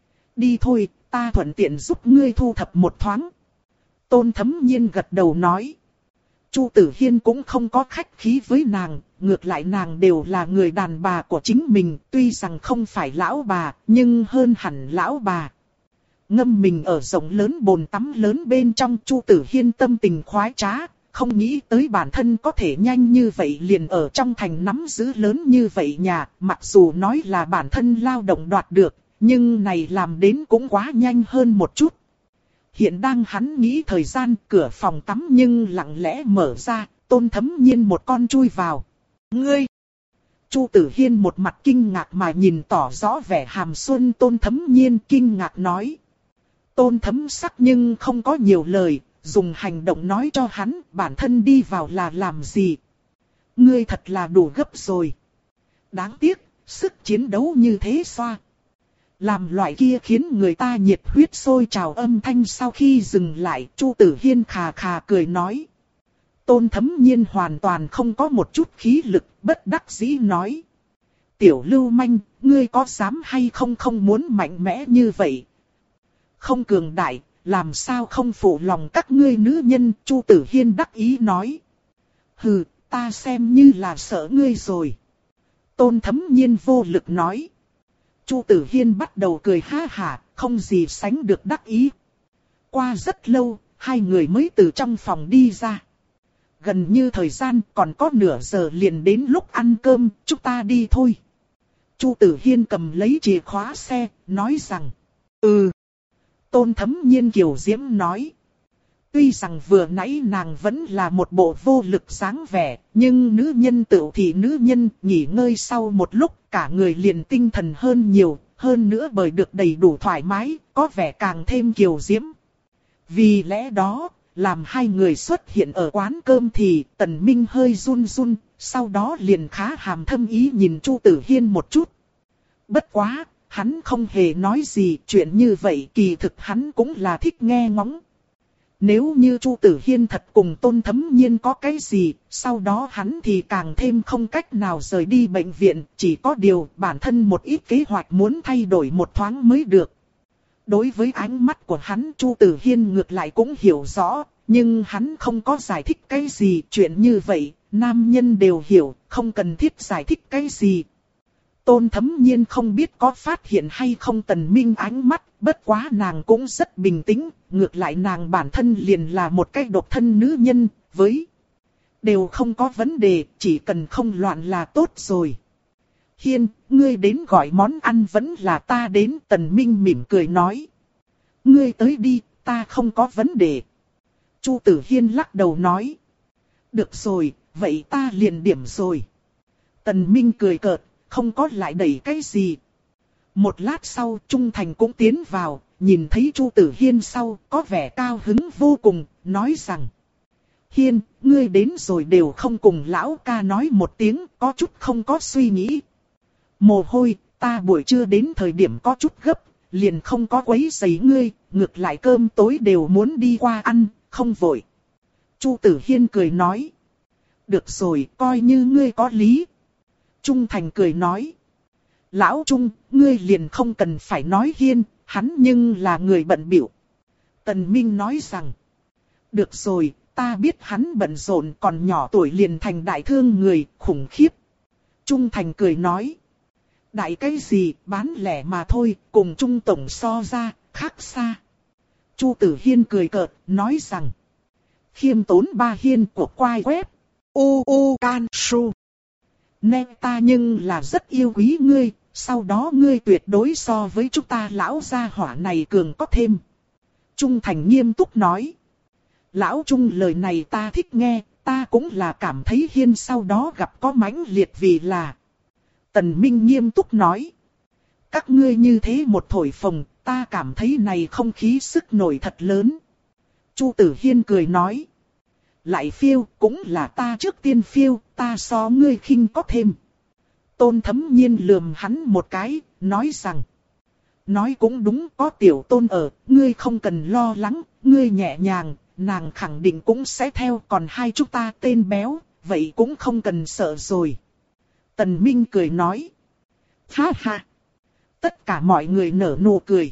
Speaker 1: đi thôi, ta thuận tiện giúp ngươi thu thập một thoáng. Tôn Thấm Nhiên gật đầu nói. Chu Tử Hiên cũng không có khách khí với nàng, ngược lại nàng đều là người đàn bà của chính mình, tuy rằng không phải lão bà, nhưng hơn hẳn lão bà. Ngâm mình ở rộng lớn bồn tắm lớn bên trong, Chu Tử Hiên tâm tình khoái trá, không nghĩ tới bản thân có thể nhanh như vậy liền ở trong thành nắm giữ lớn như vậy nhà, mặc dù nói là bản thân lao động đoạt được, nhưng này làm đến cũng quá nhanh hơn một chút. Hiện đang hắn nghĩ thời gian, cửa phòng tắm nhưng lặng lẽ mở ra, Tôn Thấm Nhiên một con chui vào. Ngươi! Chu Tử Hiên một mặt kinh ngạc mà nhìn tỏ rõ vẻ hàm xuân Tôn Thấm Nhiên, kinh ngạc nói. Tôn Thấm sắc nhưng không có nhiều lời, dùng hành động nói cho hắn bản thân đi vào là làm gì. Ngươi thật là đủ gấp rồi. Đáng tiếc, sức chiến đấu như thế xoa. Làm loại kia khiến người ta nhiệt huyết sôi trào âm thanh sau khi dừng lại, Chu Tử Hiên khà khà cười nói. Tôn Thấm Nhiên hoàn toàn không có một chút khí lực, bất đắc dĩ nói. Tiểu lưu manh, ngươi có dám hay không không muốn mạnh mẽ như vậy? Không cường đại, làm sao không phụ lòng các ngươi nữ nhân, Chu Tử Hiên đắc ý nói. Hừ, ta xem như là sợ ngươi rồi. Tôn Thấm Nhiên vô lực nói. Chu Tử Hiên bắt đầu cười ha hả, không gì sánh được đắc ý. Qua rất lâu, hai người mới từ trong phòng đi ra. Gần như thời gian còn có nửa giờ liền đến lúc ăn cơm, chúng ta đi thôi. Chu Tử Hiên cầm lấy chìa khóa xe, nói rằng. Ừ. Tôn Thấm Nhiên kiều diễm nói. Tuy rằng vừa nãy nàng vẫn là một bộ vô lực dáng vẻ, nhưng nữ nhân tựu thì nữ nhân nghỉ ngơi sau một lúc cả người liền tinh thần hơn nhiều, hơn nữa bởi được đầy đủ thoải mái, có vẻ càng thêm kiều diễm. Vì lẽ đó, làm hai người xuất hiện ở quán cơm thì Tần Minh hơi run run, sau đó liền khá hàm thâm ý nhìn Chu Tử Hiên một chút. Bất quá, hắn không hề nói gì, chuyện như vậy kỳ thực hắn cũng là thích nghe ngóng. Nếu như Chu Tử Hiên thật cùng Tôn Thấm Nhiên có cái gì, sau đó hắn thì càng thêm không cách nào rời đi bệnh viện, chỉ có điều bản thân một ít kế hoạch muốn thay đổi một thoáng mới được. Đối với ánh mắt của hắn, Chu Tử Hiên ngược lại cũng hiểu rõ, nhưng hắn không có giải thích cái gì, chuyện như vậy, nam nhân đều hiểu, không cần thiết giải thích cái gì. Tôn Thấm Nhiên không biết có phát hiện hay không Tần Minh ánh mắt, bất quá nàng cũng rất bình tĩnh, ngược lại nàng bản thân liền là một cái độc thân nữ nhân, với đều không có vấn đề, chỉ cần không loạn là tốt rồi. Hiên, ngươi đến gọi món ăn vẫn là ta đến. Tần Minh mỉm cười nói. Ngươi tới đi, ta không có vấn đề. Chu Tử Hiên lắc đầu nói. Được rồi, vậy ta liền điểm rồi. Tần Minh cười cợt, không có lại đẩy cái gì. Một lát sau, Trung Thành cũng tiến vào, nhìn thấy Chu Tử Hiên sau, có vẻ cao hứng vô cùng, nói rằng. Hiên, ngươi đến rồi đều không cùng lão ca nói một tiếng, có chút không có suy nghĩ. Mồ hôi, ta buổi trưa đến thời điểm có chút gấp, liền không có quấy rầy ngươi, ngược lại cơm tối đều muốn đi qua ăn, không vội. Chu Tử Hiên cười nói. Được rồi, coi như ngươi có lý. Trung Thành cười nói. Lão Trung, ngươi liền không cần phải nói Hiên, hắn nhưng là người bận bịu. Tần Minh nói rằng. Được rồi, ta biết hắn bận rộn còn nhỏ tuổi liền thành đại thương người, khủng khiếp. Trung Thành cười nói. Đại cái gì, bán lẻ mà thôi, cùng Trung Tổng so ra, khác xa. Chu Tử Hiên cười cợt, nói rằng. Khiêm tốn ba hiên của quai web.
Speaker 2: U U Can Su.
Speaker 1: Nè ta nhưng là rất yêu quý ngươi, sau đó ngươi tuyệt đối so với chúng ta lão gia hỏa này cường có thêm. Trung Thành nghiêm túc nói. Lão Trung lời này ta thích nghe, ta cũng là cảm thấy Hiên sau đó gặp có mãnh liệt vì là. Tần Minh nghiêm túc nói. Các ngươi như thế một thổi phồng, ta cảm thấy này không khí sức nổi thật lớn. Chu Tử Hiên cười nói. Lại phiêu, cũng là ta trước tiên phiêu, ta so ngươi khinh có thêm. Tôn Thấm Nhiên lườm hắn một cái, nói rằng. Nói cũng đúng, có tiểu Tôn ở, ngươi không cần lo lắng, ngươi nhẹ nhàng, nàng khẳng định cũng sẽ theo, còn hai chúng ta tên béo, vậy cũng không cần sợ rồi. Tần Minh cười nói. Ha ha. Tất cả mọi người nở nụ cười.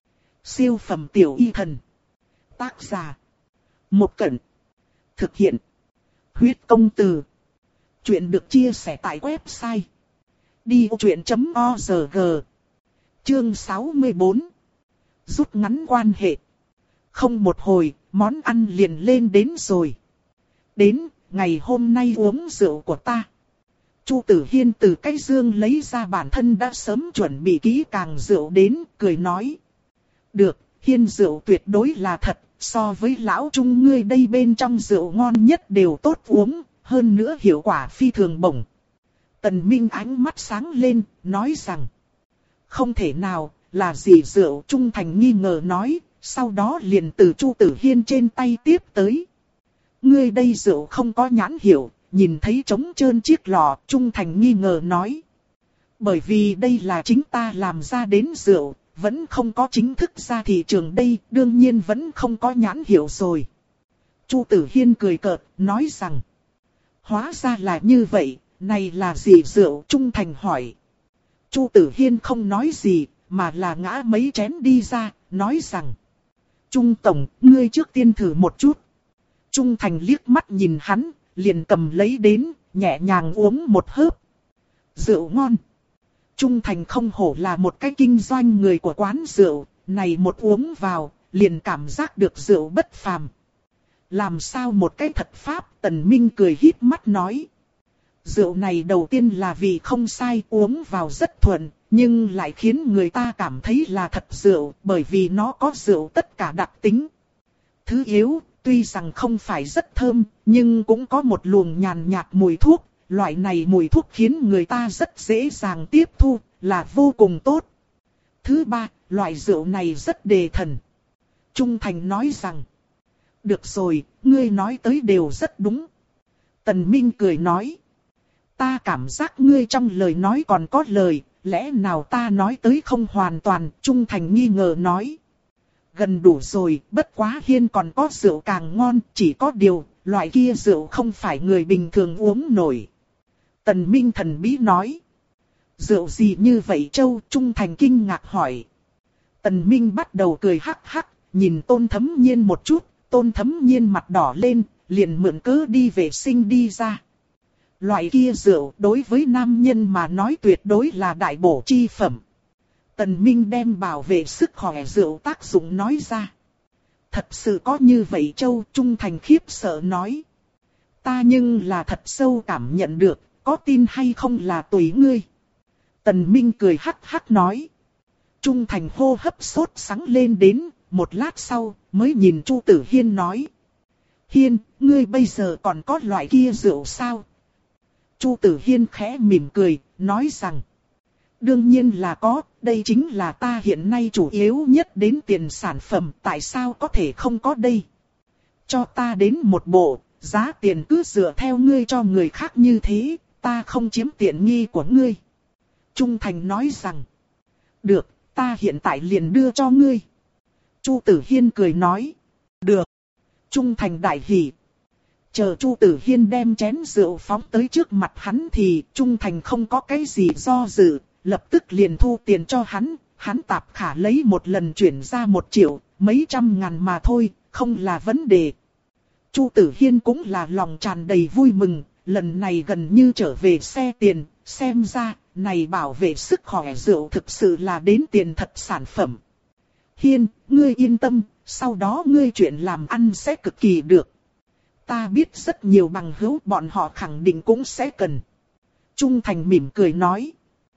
Speaker 1: Siêu phẩm tiểu y thần. Tác giả. Một Cẩn. Thực hiện. Huyết công từ. Chuyện được chia sẻ tại website. đi ô chuyện chấm org. Chương sáu mươi bốn. Rút ngắn quan hệ. Không một hồi, món ăn liền lên đến rồi. Đến, ngày hôm nay uống rượu của ta. Chu Tử Hiên từ cái dương lấy ra bản thân đã sớm chuẩn bị kỹ càng rượu đến, cười nói. Được, Hiên rượu tuyệt đối là thật, so với lão Trung ngươi đây bên trong rượu ngon nhất đều tốt uống, hơn nữa hiệu quả phi thường bổng. Tần Minh ánh mắt sáng lên, nói rằng. Không thể nào, là gì rượu? Trung Thành nghi ngờ nói, sau đó liền từ Chu Tử Hiên trên tay tiếp tới. Ngươi đây rượu không có nhãn hiệu. Nhìn thấy trống trơn chiếc lọ, Trung Thành nghi ngờ nói. Bởi vì đây là chính ta làm ra đến rượu, vẫn không có chính thức ra thị trường đây, đương nhiên vẫn không có nhãn hiệu rồi. Chu Tử Hiên cười cợt, nói rằng. Hóa ra là như vậy, này là gì rượu? Trung Thành hỏi. Chu Tử Hiên không nói gì, mà là ngã mấy chén đi ra, nói rằng. Trung Tổng, ngươi trước tiên thử một chút. Trung Thành liếc mắt nhìn hắn. Liền cầm lấy đến, nhẹ nhàng uống một hớp. Rượu ngon. Trung Thành không hổ là một cái kinh doanh người của quán rượu, này một uống vào, liền cảm giác được rượu bất phàm. Làm sao một cái thật pháp? Tần Minh cười híp mắt nói. Rượu này đầu tiên là vì không sai, uống vào rất thuận, nhưng lại khiến người ta cảm thấy là thật rượu, bởi vì nó có rượu tất cả đặc tính. Thứ yếu, tuy rằng không phải rất thơm, nhưng cũng có một luồng nhàn nhạt mùi thuốc, loại này mùi thuốc khiến người ta rất dễ dàng tiếp thu, là vô cùng tốt. Thứ ba, loại rượu này rất đề thần. Trung Thành nói rằng, được rồi, ngươi nói tới đều rất đúng. Tần Minh cười nói, ta cảm giác ngươi trong lời nói còn có lời, lẽ nào ta nói tới không hoàn toàn? Trung Thành nghi ngờ nói. Gần đủ rồi, bất quá Hiên còn có rượu càng ngon, chỉ có điều, loại kia rượu không phải người bình thường uống nổi. Tần Minh thần bí nói. Rượu gì như vậy Châu? Trung Thành kinh ngạc hỏi. Tần Minh bắt đầu cười hắc hắc, nhìn Tôn Thấm Nhiên một chút, Tôn Thấm Nhiên mặt đỏ lên, liền mượn cớ đi vệ sinh đi ra. Loại kia rượu đối với nam nhân mà nói tuyệt đối là đại bổ chi phẩm. Tần Minh đem bảo vệ sức khỏe rượu tác dụng nói ra. Thật sự có như vậy Châu? Trung Thành khiếp sợ nói. Ta nhưng là thật sâu cảm nhận được, có tin hay không là tùy ngươi. Tần Minh cười hắc hắc nói. Trung Thành hô hấp sốt sắng lên đến, một lát sau mới nhìn Chu Tử Hiên nói. Hiên, ngươi bây giờ còn có loại kia rượu sao? Chu Tử Hiên khẽ mỉm cười, nói rằng. Đương nhiên là có, đây chính là ta hiện nay chủ yếu nhất đến tiền sản phẩm, tại sao có thể không có đây? Cho ta đến một bộ, giá tiền cứ dựa theo ngươi cho người khác như thế, ta không chiếm tiện nghi của ngươi. Trung Thành nói rằng. Được, ta hiện tại liền đưa cho ngươi. Chu Tử Hiên cười nói. Được. Trung Thành đại hỉ. Chờ Chu Tử Hiên đem chén rượu phóng tới trước mặt hắn thì Trung Thành không có cái gì do dự, lập tức liền thu tiền cho hắn. Hắn Tạp Khả lấy một lần chuyển ra một triệu, mấy trăm ngàn mà thôi, không là vấn đề. Chu Tử Hiên cũng là lòng tràn đầy vui mừng, lần này gần như trở về xe tiền, xem ra, này bảo vệ sức khỏe rượu thực sự là đến tiền thật sản phẩm. Hiên, ngươi yên tâm, sau đó ngươi chuyện làm ăn sẽ cực kỳ được. Ta biết rất nhiều bằng hữu bọn họ khẳng định cũng sẽ cần. Trung Thành mỉm cười nói.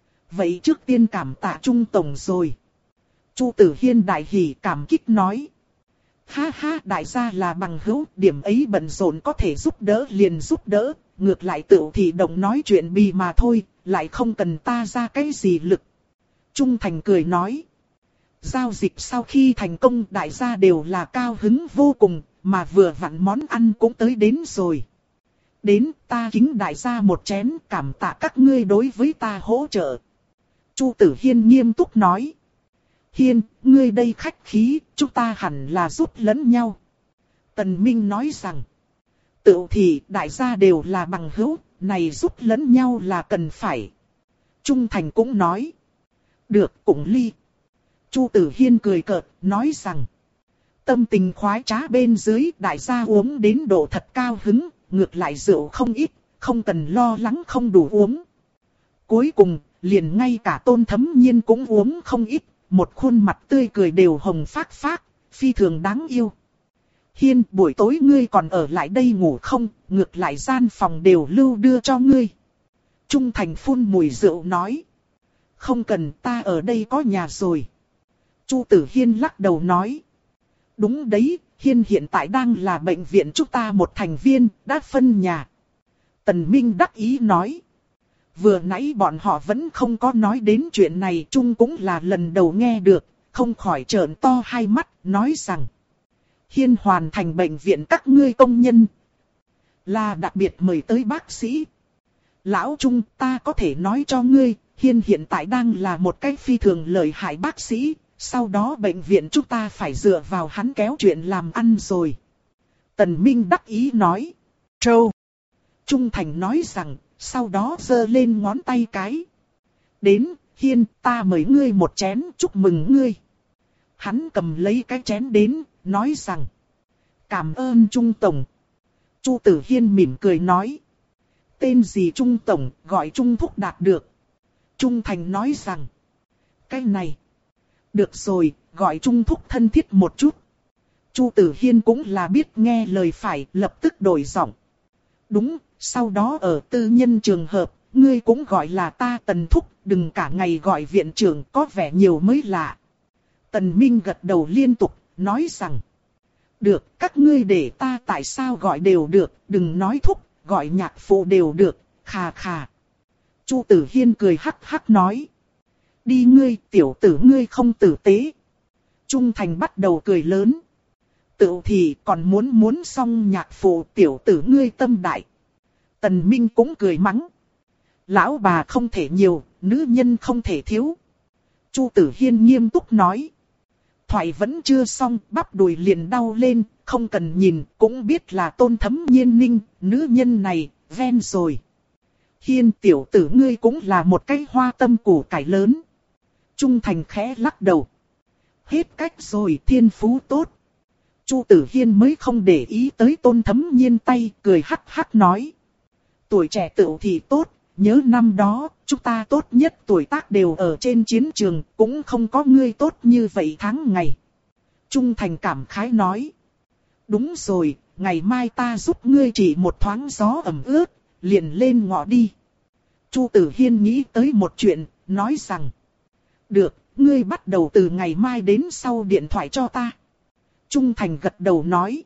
Speaker 1: Vậy trước tiên cảm tạ Trung Tổng rồi. Chu Tử Hiên đại hỉ cảm kích nói. Ha ha, đại gia là bằng hữu, điểm ấy bận rộn có thể giúp đỡ liền giúp đỡ, ngược lại tự thì đồng nói chuyện bì mà thôi, lại không cần ta ra cái gì lực. Trung Thành cười nói. Giao dịch sau khi thành công đại gia đều là cao hứng vô cùng, mà vừa vặn món ăn cũng tới đến rồi. Đến ta kính đại gia một chén, cảm tạ các ngươi đối với ta hỗ trợ. Chu Tử Hiên nghiêm túc nói. Hiên, ngươi đây khách khí, chúng ta hẳn là giúp lẫn nhau. Tần Minh nói rằng. Tự thì đại gia đều là bằng hữu, này giúp lẫn nhau là cần phải. Trung Thành cũng nói. Được, cũng ly. Chu Tử Hiên cười cợt, nói rằng. Tâm tình khoái trá bên dưới, đại gia uống đến độ thật cao hứng, ngược lại rượu không ít, không cần lo lắng không đủ uống. Cuối cùng, liền ngay cả Tôn Thấm Nhiên cũng uống không ít, một khuôn mặt tươi cười đều hồng phác phác, phi thường đáng yêu. Hiên, buổi tối ngươi còn ở lại đây ngủ không, ngược lại gian phòng đều lưu đưa cho ngươi. Trung Thành phun mùi rượu nói. Không cần, ta ở đây có nhà rồi. Chu Tử Hiên lắc đầu nói. Đúng đấy, Hiên hiện tại đang là bệnh viện chúng ta một thành viên, đã phân nhà. Tần Minh đắc ý nói. Vừa nãy bọn họ vẫn không có nói đến chuyện này, Trung cũng là lần đầu nghe được, không khỏi trợn to hai mắt, nói rằng. Hiên hoàn thành bệnh viện các ngươi công nhân. Là đặc biệt mời tới bác sĩ. Lão Trung, ta có thể nói cho ngươi, Hiên hiện tại đang là một cái phi thường lợi hại bác sĩ. Sau đó bệnh viện chúng ta phải dựa vào hắn kéo chuyện làm ăn rồi. Tần Minh đắc ý nói. Trâu. Trung Thành nói rằng, sau đó giơ lên ngón tay cái. Đến, Hiên, ta mời ngươi một chén, chúc mừng ngươi. Hắn cầm lấy cái chén đến, nói rằng. Cảm ơn Trung Tổng. Chu Tử Hiên mỉm cười nói. Tên gì Trung Tổng, gọi Trung Thúc đạt được. Trung Thành nói rằng. Cái này. Được rồi, gọi Trung Thúc thân thiết một chút. Chu Tử Hiên cũng là biết nghe lời phải, lập tức đổi giọng. Đúng, sau đó ở tư nhân trường hợp, ngươi cũng gọi là ta Tần Thúc, đừng cả ngày gọi viện trưởng, có vẻ nhiều mới lạ. Tần Minh gật đầu liên tục, nói rằng. Được, các ngươi để ta tại sao gọi đều được, đừng nói thúc, gọi nhạc phụ đều được, khà khà. Chu Tử Hiên cười hắc hắc nói. Đi ngươi, tiểu tử ngươi không tử tế. Trung Thành bắt đầu cười lớn. Tự thì còn muốn muốn xong nhạc phụ, tiểu tử ngươi tâm đại. Tần Minh cũng cười mắng. Lão bà không thể nhiều, nữ nhân không thể thiếu. Chu Tử Hiên nghiêm túc nói. Thoại vẫn chưa xong, bắp đùi liền đau lên, không cần nhìn, cũng biết là Tôn Thấm Nhiên ninh, nữ nhân này, ven rồi. Hiên tiểu tử ngươi cũng là một cái hoa tâm củ cải lớn. Trung Thành khẽ lắc đầu. Hết cách rồi, thiên phú tốt. Chu Tử Hiên mới không để ý tới Tôn Thấm Nhiên tay, cười hắc hắc nói. Tuổi trẻ tựu thì tốt, nhớ năm đó, chúng ta tốt nhất tuổi tác đều ở trên chiến trường, cũng không có ngươi tốt như vậy tháng ngày. Trung Thành cảm khái nói. Đúng rồi, ngày mai ta giúp ngươi chỉ một thoáng gió ẩm ướt, liền lên ngọ đi. Chu Tử Hiên nghĩ tới một chuyện, nói rằng. Được, ngươi bắt đầu từ ngày mai đến sau điện thoại cho ta. Trung Thành gật đầu nói.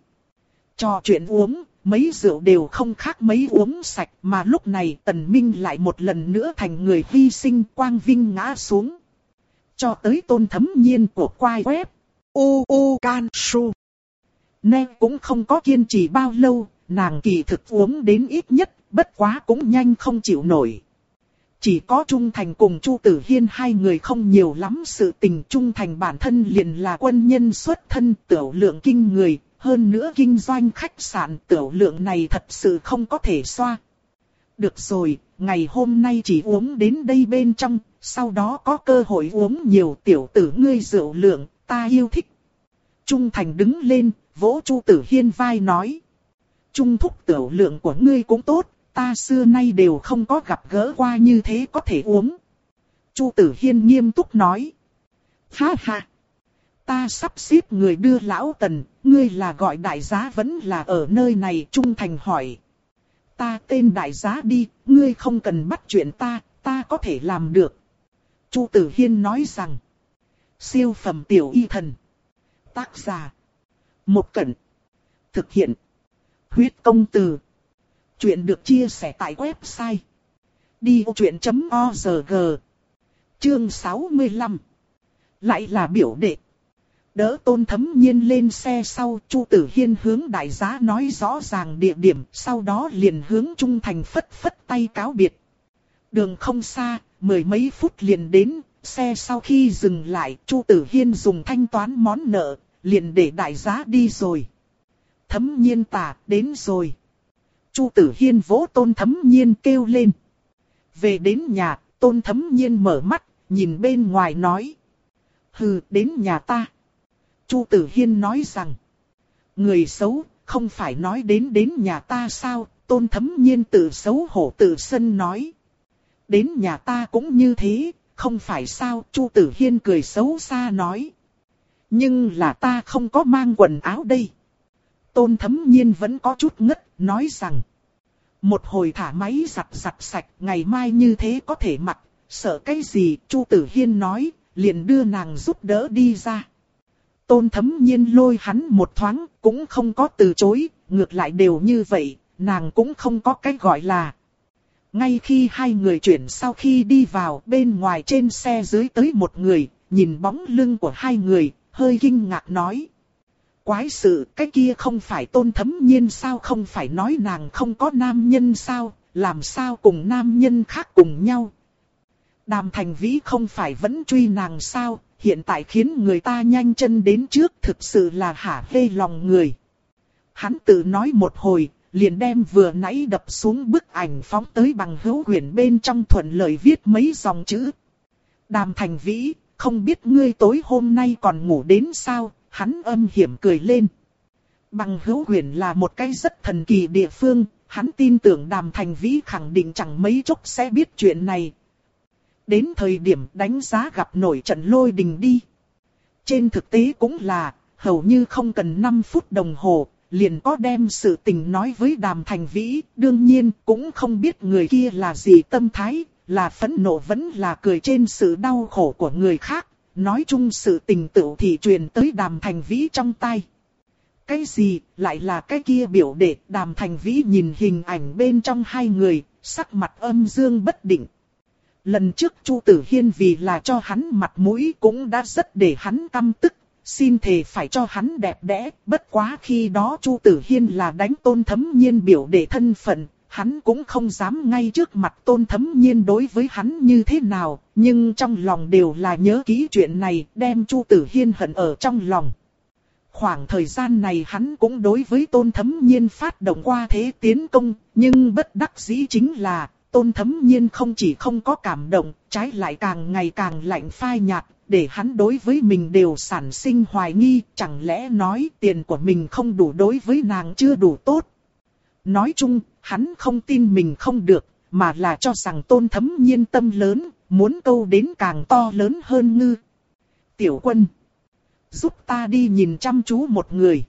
Speaker 1: Trò chuyện uống, mấy rượu đều không khác mấy uống sạch, mà lúc này Tần Minh lại một lần nữa thành người hy sinh, quang vinh ngã xuống. Cho tới Tôn Thấm Nhiên của quai web u u can su. Nè cũng không có kiên trì bao lâu, nàng kỳ thực uống đến ít nhất, bất quá cũng nhanh không chịu nổi. Chỉ có Trung Thành cùng Chu Tử Hiên hai người không nhiều lắm sự tình. Trung Thành bản thân liền là quân nhân xuất thân, tiểu lượng kinh người, hơn nữa kinh doanh khách sạn, tiểu lượng này thật sự không có thể xoa. Được rồi, ngày hôm nay chỉ uống đến đây bên trong, sau đó có cơ hội uống nhiều. Tiểu tử ngươi rượu lượng, ta yêu thích. Trung Thành đứng lên, vỗ Chu Tử Hiên vai nói. Trung thúc tiểu lượng của ngươi cũng tốt, ta xưa nay đều không có gặp gỡ qua như thế có thể uống. Chu Tử Hiên nghiêm túc nói. Ha ha, ta sắp xếp người đưa lão Tần, ngươi là gọi đại giá vẫn là ở nơi này? Trung Thành hỏi. Ta tên đại giá đi, ngươi không cần bắt chuyện ta, ta có thể làm được. Chu Tử Hiên nói rằng. Siêu phẩm tiểu y thần. Tác giả. Một Cẩn. Thực hiện. Huyết công từ. Chuyện được chia sẻ tại website. đi ô chuyện chấm org. Chương sáu mươi lăm. Lại là biểu đệ. Đỡ Tôn Thấm Nhiên lên xe sau, Chu Tử Hiên hướng đại giá nói rõ ràng địa điểm, sau đó liền hướng Trung Thành phất phất tay cáo biệt. Đường không xa, mười mấy phút liền đến, xe sau khi dừng lại, Chu Tử Hiên dùng thanh toán món nợ, liền để đại giá đi rồi. Thấm Nhiên tả, đến rồi. Chu Tử Hiên vỗ Tôn Thấm Nhiên kêu lên. Về đến nhà, Tôn Thấm Nhiên mở mắt, nhìn bên ngoài nói. Hừ, đến nhà ta. Chu Tử Hiên nói rằng. Người xấu, không phải nói đến đến nhà ta sao? Tôn Thấm Nhiên tự xấu hổ tự sân nói. Đến nhà ta cũng như thế, không phải sao? Chu Tử Hiên cười xấu xa nói. Nhưng là ta không có mang quần áo đây. Tôn Thấm Nhiên vẫn có chút ngất, nói rằng. Một hồi thả máy giặt giặt sạch, ngày mai như thế có thể mặc, sợ cái gì? Chu Tử Hiên nói, liền đưa nàng giúp đỡ đi ra. Tôn Thấm Nhiên lôi hắn một thoáng, cũng không có từ chối, ngược lại đều như vậy, nàng cũng không có cái gọi là. Ngay khi hai người chuyển sau khi đi vào, bên ngoài trên xe dưới tới một người, nhìn bóng lưng của hai người, hơi kinh ngạc nói. Quái sự, cái kia không phải Tôn Thấm Nhiên sao? Không phải nói nàng không có nam nhân sao, làm sao cùng nam nhân khác cùng nhau? Đàm Thành Vĩ không phải vẫn truy nàng sao, hiện tại khiến người ta nhanh chân đến trước, thực sự là hả hê lòng người. Hắn tự nói một hồi, liền đem vừa nãy đập xuống bức ảnh phóng tới bằng hữu quyển bên trong, thuận lợi viết mấy dòng chữ. Đàm Thành Vĩ, không biết ngươi tối hôm nay còn ngủ đến sao? Hắn âm hiểm cười lên. Bằng hữu quyển là một cái rất thần kỳ địa phương, hắn tin tưởng Đàm Thành Vĩ khẳng định chẳng mấy chốc sẽ biết chuyện này. Đến thời điểm đánh giá gặp nổi trận lôi đình đi. Trên thực tế cũng là, hầu như không cần năm phút đồng hồ, liền có đem sự tình nói với Đàm Thành Vĩ. Đương nhiên cũng không biết người kia là gì tâm thái, là phẫn nộ vẫn là cười trên sự đau khổ của người khác. Nói chung sự tình tựu thì truyền tới Đàm Thành Vĩ trong tai. Cái gì, lại là cái kia biểu đệ? Đàm Thành Vĩ nhìn hình ảnh bên trong hai người, sắc mặt âm dương bất định. Lần trước Chu Tử Hiên vì là cho hắn mặt mũi cũng đã rất để hắn căm tức, xin thề phải cho hắn đẹp đẽ. Bất quá khi đó Chu Tử Hiên là đánh Tôn Thấm Nhiên biểu đệ thân phận, hắn cũng không dám ngay trước mặt Tôn Thấm Nhiên đối với hắn như thế nào, nhưng trong lòng đều là nhớ kỹ chuyện này, đem Chu Tử Hiên hận ở trong lòng. Khoảng thời gian này hắn cũng đối với Tôn Thấm Nhiên phát động qua thế tiến công, nhưng bất đắc dĩ chính là Tôn Thấm Nhiên không chỉ không có cảm động, trái lại càng ngày càng lạnh phai nhạt, để hắn đối với mình đều sản sinh hoài nghi, chẳng lẽ nói tiền của mình không đủ đối với nàng chưa đủ tốt. Nói chung, hắn không tin mình không được, mà là cho rằng Tôn Thấm Nhiên tâm lớn, muốn câu đến càng to lớn hơn ngư. Tiểu Quân, giúp ta đi nhìn chăm chú một người.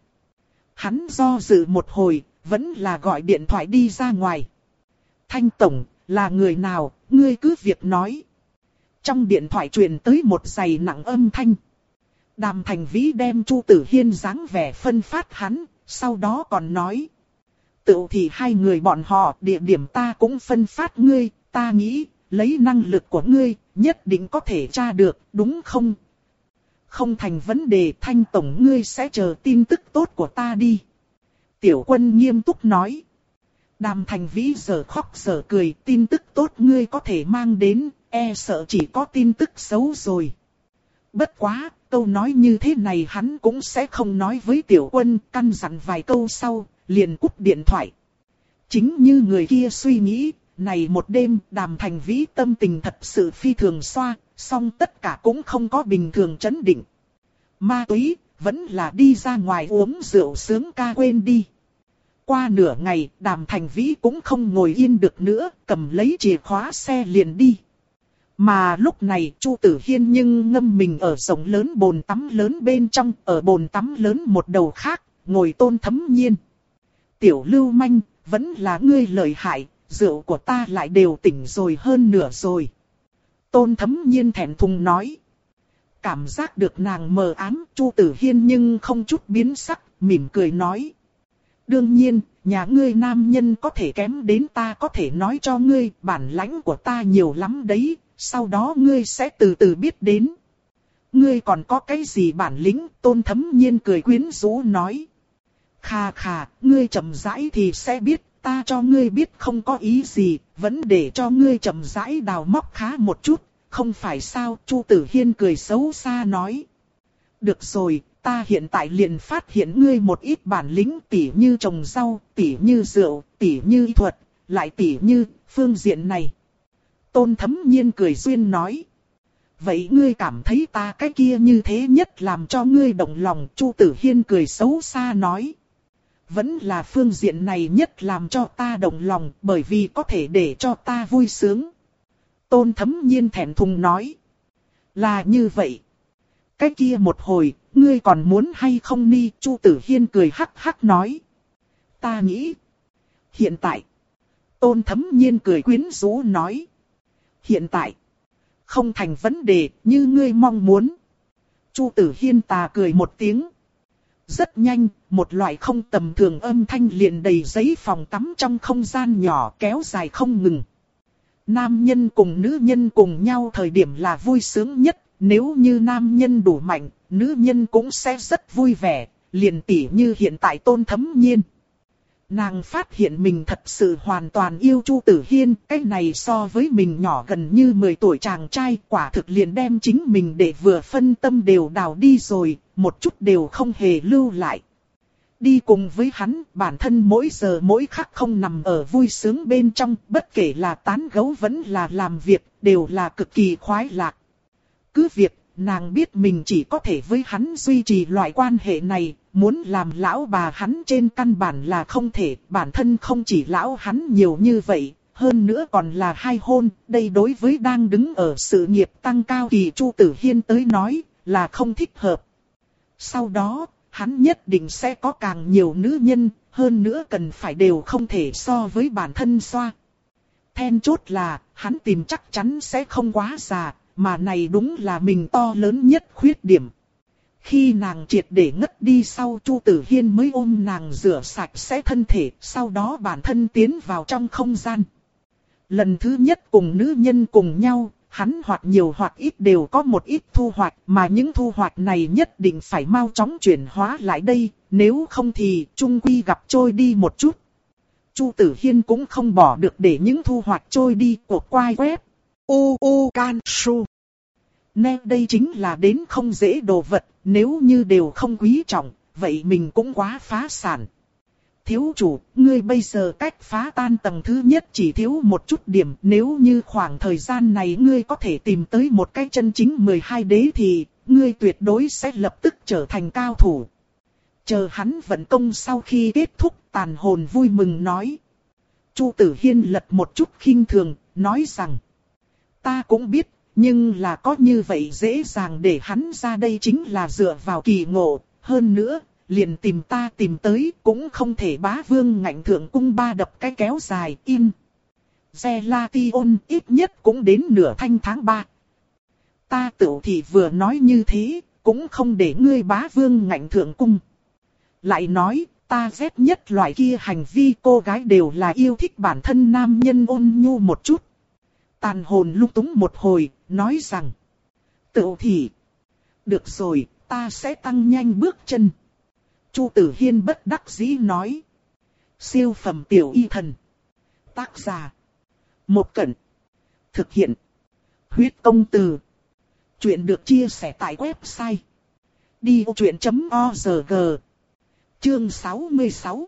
Speaker 1: Hắn do dự một hồi, vẫn là gọi điện thoại đi ra ngoài. Thanh Tổng, là người nào, ngươi cứ việc nói. trong điện thoại truyền tới một dày nặng âm thanh. Đàm Thành Vĩ đem Chu Tử Hiên dáng vẻ phân phát hắn, sau đó còn nói. Tự thì hai người bọn họ, địa điểm ta cũng phân phát ngươi, ta nghĩ, lấy năng lực của ngươi, nhất định có thể tra được, đúng không? Không thành vấn đề, Thanh tổng ngươi sẽ chờ tin tức tốt của ta đi. Tiểu Quân nghiêm túc nói. Đàm Thành Vĩ giờ khóc giờ cười, tin tức tốt ngươi có thể mang đến, e sợ chỉ có tin tức xấu rồi. Bất quá, câu nói như thế này hắn cũng sẽ không nói với Tiểu Quân, căn dặn vài câu sau, liền cúp điện thoại. Chính như người kia suy nghĩ, này một đêm Đàm Thành Vĩ tâm tình thật sự phi thường xoa, song tất cả cũng không có bình thường trấn định. Ma túy, vẫn là đi ra ngoài uống rượu sướng ca quên đi. Qua nửa ngày, Đàm Thành Vĩ cũng không ngồi yên được nữa, cầm lấy chìa khóa xe liền đi. Mà lúc này, Chu Tử Hiên nhưng ngâm mình ở rộng lớn bồn tắm lớn bên trong, ở bồn tắm lớn một đầu khác, ngồi Tôn Thấm Nhiên. Tiểu lưu manh, vẫn là ngươi lợi hại, rượu của ta lại đều tỉnh rồi hơn nửa rồi. Tôn Thấm Nhiên thẹn thùng nói. Cảm giác được nàng mờ ám, Chu Tử Hiên nhưng không chút biến sắc, mỉm cười nói. Đương nhiên, nhà ngươi nam nhân có thể kém đến ta có thể nói cho ngươi, bản lãnh của ta nhiều lắm đấy, sau đó ngươi sẽ từ từ biết đến. Ngươi còn có cái gì bản lĩnh? Tôn Thấm Nhiên cười quyến rũ nói. Khà khà, ngươi chậm rãi thì sẽ biết, ta cho ngươi biết không có ý gì, vẫn để cho ngươi chậm rãi đào móc khá một chút, không phải sao? Chu Tử Hiên cười xấu xa nói. Được rồi, ta hiện tại liền phát hiện ngươi một ít bản lĩnh, tỉ như trồng rau, tỉ như rượu, tỉ như y thuật, lại tỉ như phương diện này. Tôn Thấm Nhiên cười duyên nói. Vậy ngươi cảm thấy ta cái kia như thế nhất làm cho ngươi động lòng? Chu Tử Hiên cười xấu xa nói. Vẫn là phương diện này nhất làm cho ta động lòng, bởi vì có thể để cho ta vui sướng. Tôn Thấm Nhiên thẹn thùng nói. Là như vậy. Cái kia một hồi, ngươi còn muốn hay không ni? Chu Tử Hiên cười hắc hắc nói. Ta nghĩ. Hiện tại. Tôn Thấm Nhiên cười quyến rũ nói. Hiện tại. Không thành vấn đề, như ngươi mong muốn. Chu Tử Hiên tà cười một tiếng. Rất nhanh, một loại không tầm thường âm thanh liền đầy giấy phòng tắm trong không gian nhỏ kéo dài không ngừng. Nam nhân cùng nữ nhân cùng nhau thời điểm là vui sướng nhất, nếu như nam nhân đủ mạnh, nữ nhân cũng sẽ rất vui vẻ, liền tỉ như hiện tại Tôn Thấm Nhiên. Nàng phát hiện mình thật sự hoàn toàn yêu Chu Tử Hiên, cái này so với mình nhỏ gần như mười tuổi chàng trai, quả thực liền đem chính mình để vừa phân tâm đều đào đi rồi, một chút đều không hề lưu lại. Đi cùng với hắn, bản thân mỗi giờ mỗi khắc không nằm ở vui sướng bên trong, bất kể là tán gẫu vẫn là làm việc, đều là cực kỳ khoái lạc. Cứ việc, nàng biết mình chỉ có thể với hắn duy trì loại quan hệ này, muốn làm lão bà hắn trên căn bản là không thể, bản thân không chỉ lão hắn nhiều như vậy, hơn nữa còn là hai hôn, đây đối với đang đứng ở sự nghiệp tăng cao kỳ Chu Tử Hiên tới nói, là không thích hợp. Sau đó, hắn nhất định sẽ có càng nhiều nữ nhân, hơn nữa cần phải đều không thể so với bản thân xoa. Then chốt là, hắn tìm chắc chắn sẽ không quá già, mà này đúng là mình to lớn nhất khuyết điểm. Khi nàng triệt để ngất đi sau, Chu Tử Hiên mới ôm nàng rửa sạch sẽ thân thể, sau đó bản thân tiến vào trong không gian. Lần thứ nhất cùng nữ nhân cùng nhau, hắn hoặc nhiều hoặc ít đều có một ít thu hoạch, mà những thu hoạch này nhất định phải mau chóng chuyển hóa lại đây, nếu không thì chung quy gặp trôi đi một chút. Chu Tử Hiên cũng không bỏ được để những thu hoạch trôi đi, cuộc quay web. U U Can Su. Nè, đây chính là đến không dễ đồ vật, nếu như đều không quý trọng, vậy mình cũng quá phá sản. Thiếu chủ, ngươi bây giờ cách phá tan tầng thứ nhất chỉ thiếu một chút điểm, nếu như khoảng thời gian này ngươi có thể tìm tới một cái chân chính mười hai đế thì, ngươi tuyệt đối sẽ lập tức trở thành cao thủ. Chờ hắn vận công sau khi kết thúc, tàn hồn vui mừng nói. Chu Tử Hiên lật một chút khinh thường, nói rằng, ta cũng biết, nhưng là có như vậy dễ dàng để hắn ra đây chính là dựa vào kỳ ngộ, hơn nữa, liền tìm ta tìm tới cũng không thể bá vương ngạnh thượng cung ba đập cái kéo dài in. Gelation ít nhất cũng đến nửa thanh tháng ba. ta tựu thì vừa nói như thế, cũng không để ngươi bá vương ngạnh thượng cung. Lại nói, ta ghét nhất loại kia hành vi cô gái đều là yêu thích bản thân nam nhân ôn nhu một chút. Tàn hồn lung túng một hồi, nói rằng. Tựu thì. Được rồi, ta sẽ tăng nhanh bước chân. Chu Tử Hiên bất đắc dĩ nói. Siêu phẩm tiểu y thần. Tác giả. Một Cẩn. Thực hiện. Huyết công từ. Chuyện được chia sẻ tại website. đi ô chuyện chấm org. Chương sáu mươi sáu.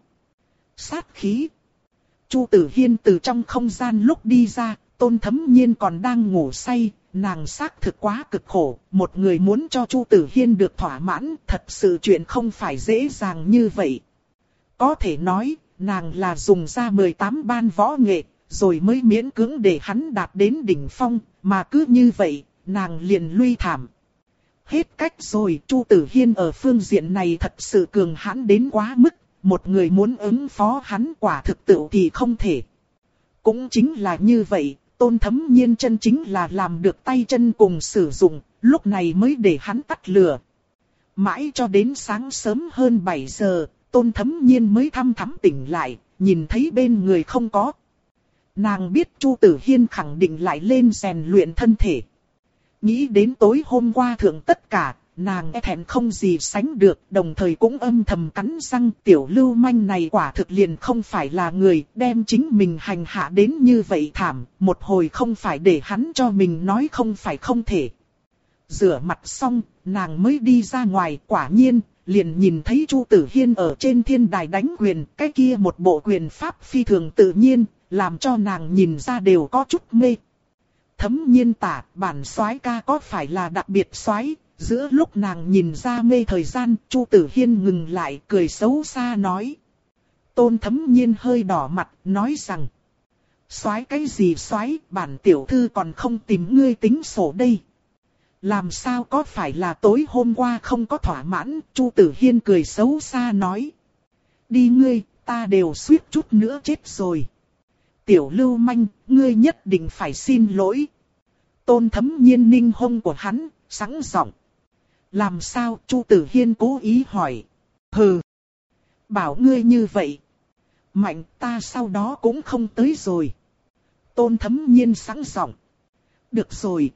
Speaker 1: Sát khí. Chu Tử Hiên từ trong không gian lúc đi ra, Tôn Thấm Nhiên còn đang ngủ say, nàng xác thực quá cực khổ, một người muốn cho Chu Tử Hiên được thỏa mãn, thật sự chuyện không phải dễ dàng như vậy. Có thể nói, nàng là dùng ra mười tám ban võ nghệ, rồi mới miễn cưỡng để hắn đạt đến đỉnh phong, mà cứ như vậy, nàng liền lui thảm. Hết cách rồi, Chu Tử Hiên ở phương diện này thật sự cường hãn đến quá mức, một người muốn ứng phó hắn quả thực tự thì không thể. Cũng chính là như vậy, Tôn Thấm Nhiên chân chính là làm được tay chân cùng sử dụng, lúc này mới để hắn tắt lửa. Mãi cho đến sáng sớm hơn bảy giờ, Tôn Thấm Nhiên mới thăm thắm tỉnh lại, nhìn thấy bên người không có. Nàng biết Chu Tử Hiên khẳng định lại lên rèn luyện thân thể. Nghĩ đến tối hôm qua thượng tất cả, nàng e thẹn không gì sánh được, đồng thời cũng âm thầm cắn răng tiểu lưu manh này quả thực liền không phải là người, đem chính mình hành hạ đến như vậy thảm, một hồi không phải để hắn cho mình nói không phải không thể. Rửa mặt xong, nàng mới đi ra ngoài, quả nhiên, liền nhìn thấy Chu Tử Hiên ở trên thiên đài đánh quyền, cái kia một bộ quyền pháp phi thường tự nhiên, làm cho nàng nhìn ra đều có chút mê. Thấm Nhiên tả, bản soái ca có phải là đặc biệt soái? Giữa lúc nàng nhìn ra mê thời gian, Chu Tử Hiên ngừng lại, cười xấu xa nói. Tôn Thấm Nhiên hơi đỏ mặt, nói rằng. Soái cái gì soái, bản tiểu thư còn không tìm ngươi tính sổ đây. Làm sao có phải là tối hôm qua không có thỏa mãn, Chu Tử Hiên cười xấu xa nói. Đi ngươi, ta đều suýt chút nữa chết rồi. Tiểu lưu manh, ngươi nhất định phải xin lỗi. Tôn Thấm Nhiên ninh hông của hắn, sẵn giọng. Làm sao? Chu Tử Hiên cố ý hỏi. Hừ. Bảo ngươi như vậy. Mạnh ta sau đó cũng không tới rồi. Tôn Thấm Nhiên sẵn giọng. Được rồi.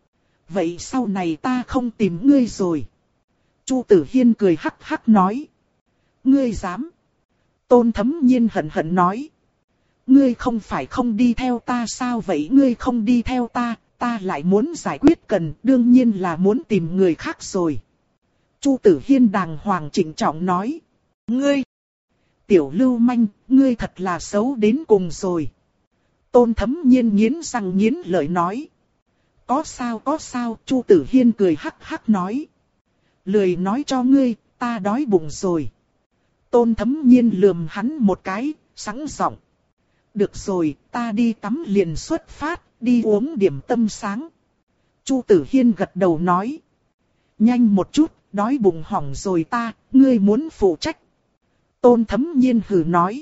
Speaker 1: Vậy sau này ta không tìm ngươi rồi. Chu Tử Hiên cười hắc hắc nói. Ngươi dám. Tôn Thấm Nhiên hận hận nói. Ngươi không phải không đi theo ta sao vậy? Ngươi không đi theo ta, ta lại muốn giải quyết cần, đương nhiên là muốn tìm người khác rồi. Chu Tử Hiên đàng hoàng trịnh trọng nói. Ngươi, tiểu lưu manh, ngươi thật là xấu đến cùng rồi. Tôn Thấm Nhiên nghiến răng nghiến lợi nói. Có sao có sao, Chu Tử Hiên cười hắc hắc nói. Lười nói cho ngươi, ta đói bụng rồi. Tôn Thấm Nhiên lườm hắn một cái, sẵn giọng. Được rồi, ta đi tắm liền xuất phát, đi uống điểm tâm sáng. Chu Tử Hiên gật đầu nói. Nhanh một chút, đói bụng hỏng rồi ta, ngươi muốn phụ trách. Tôn Thấm Nhiên hừ nói.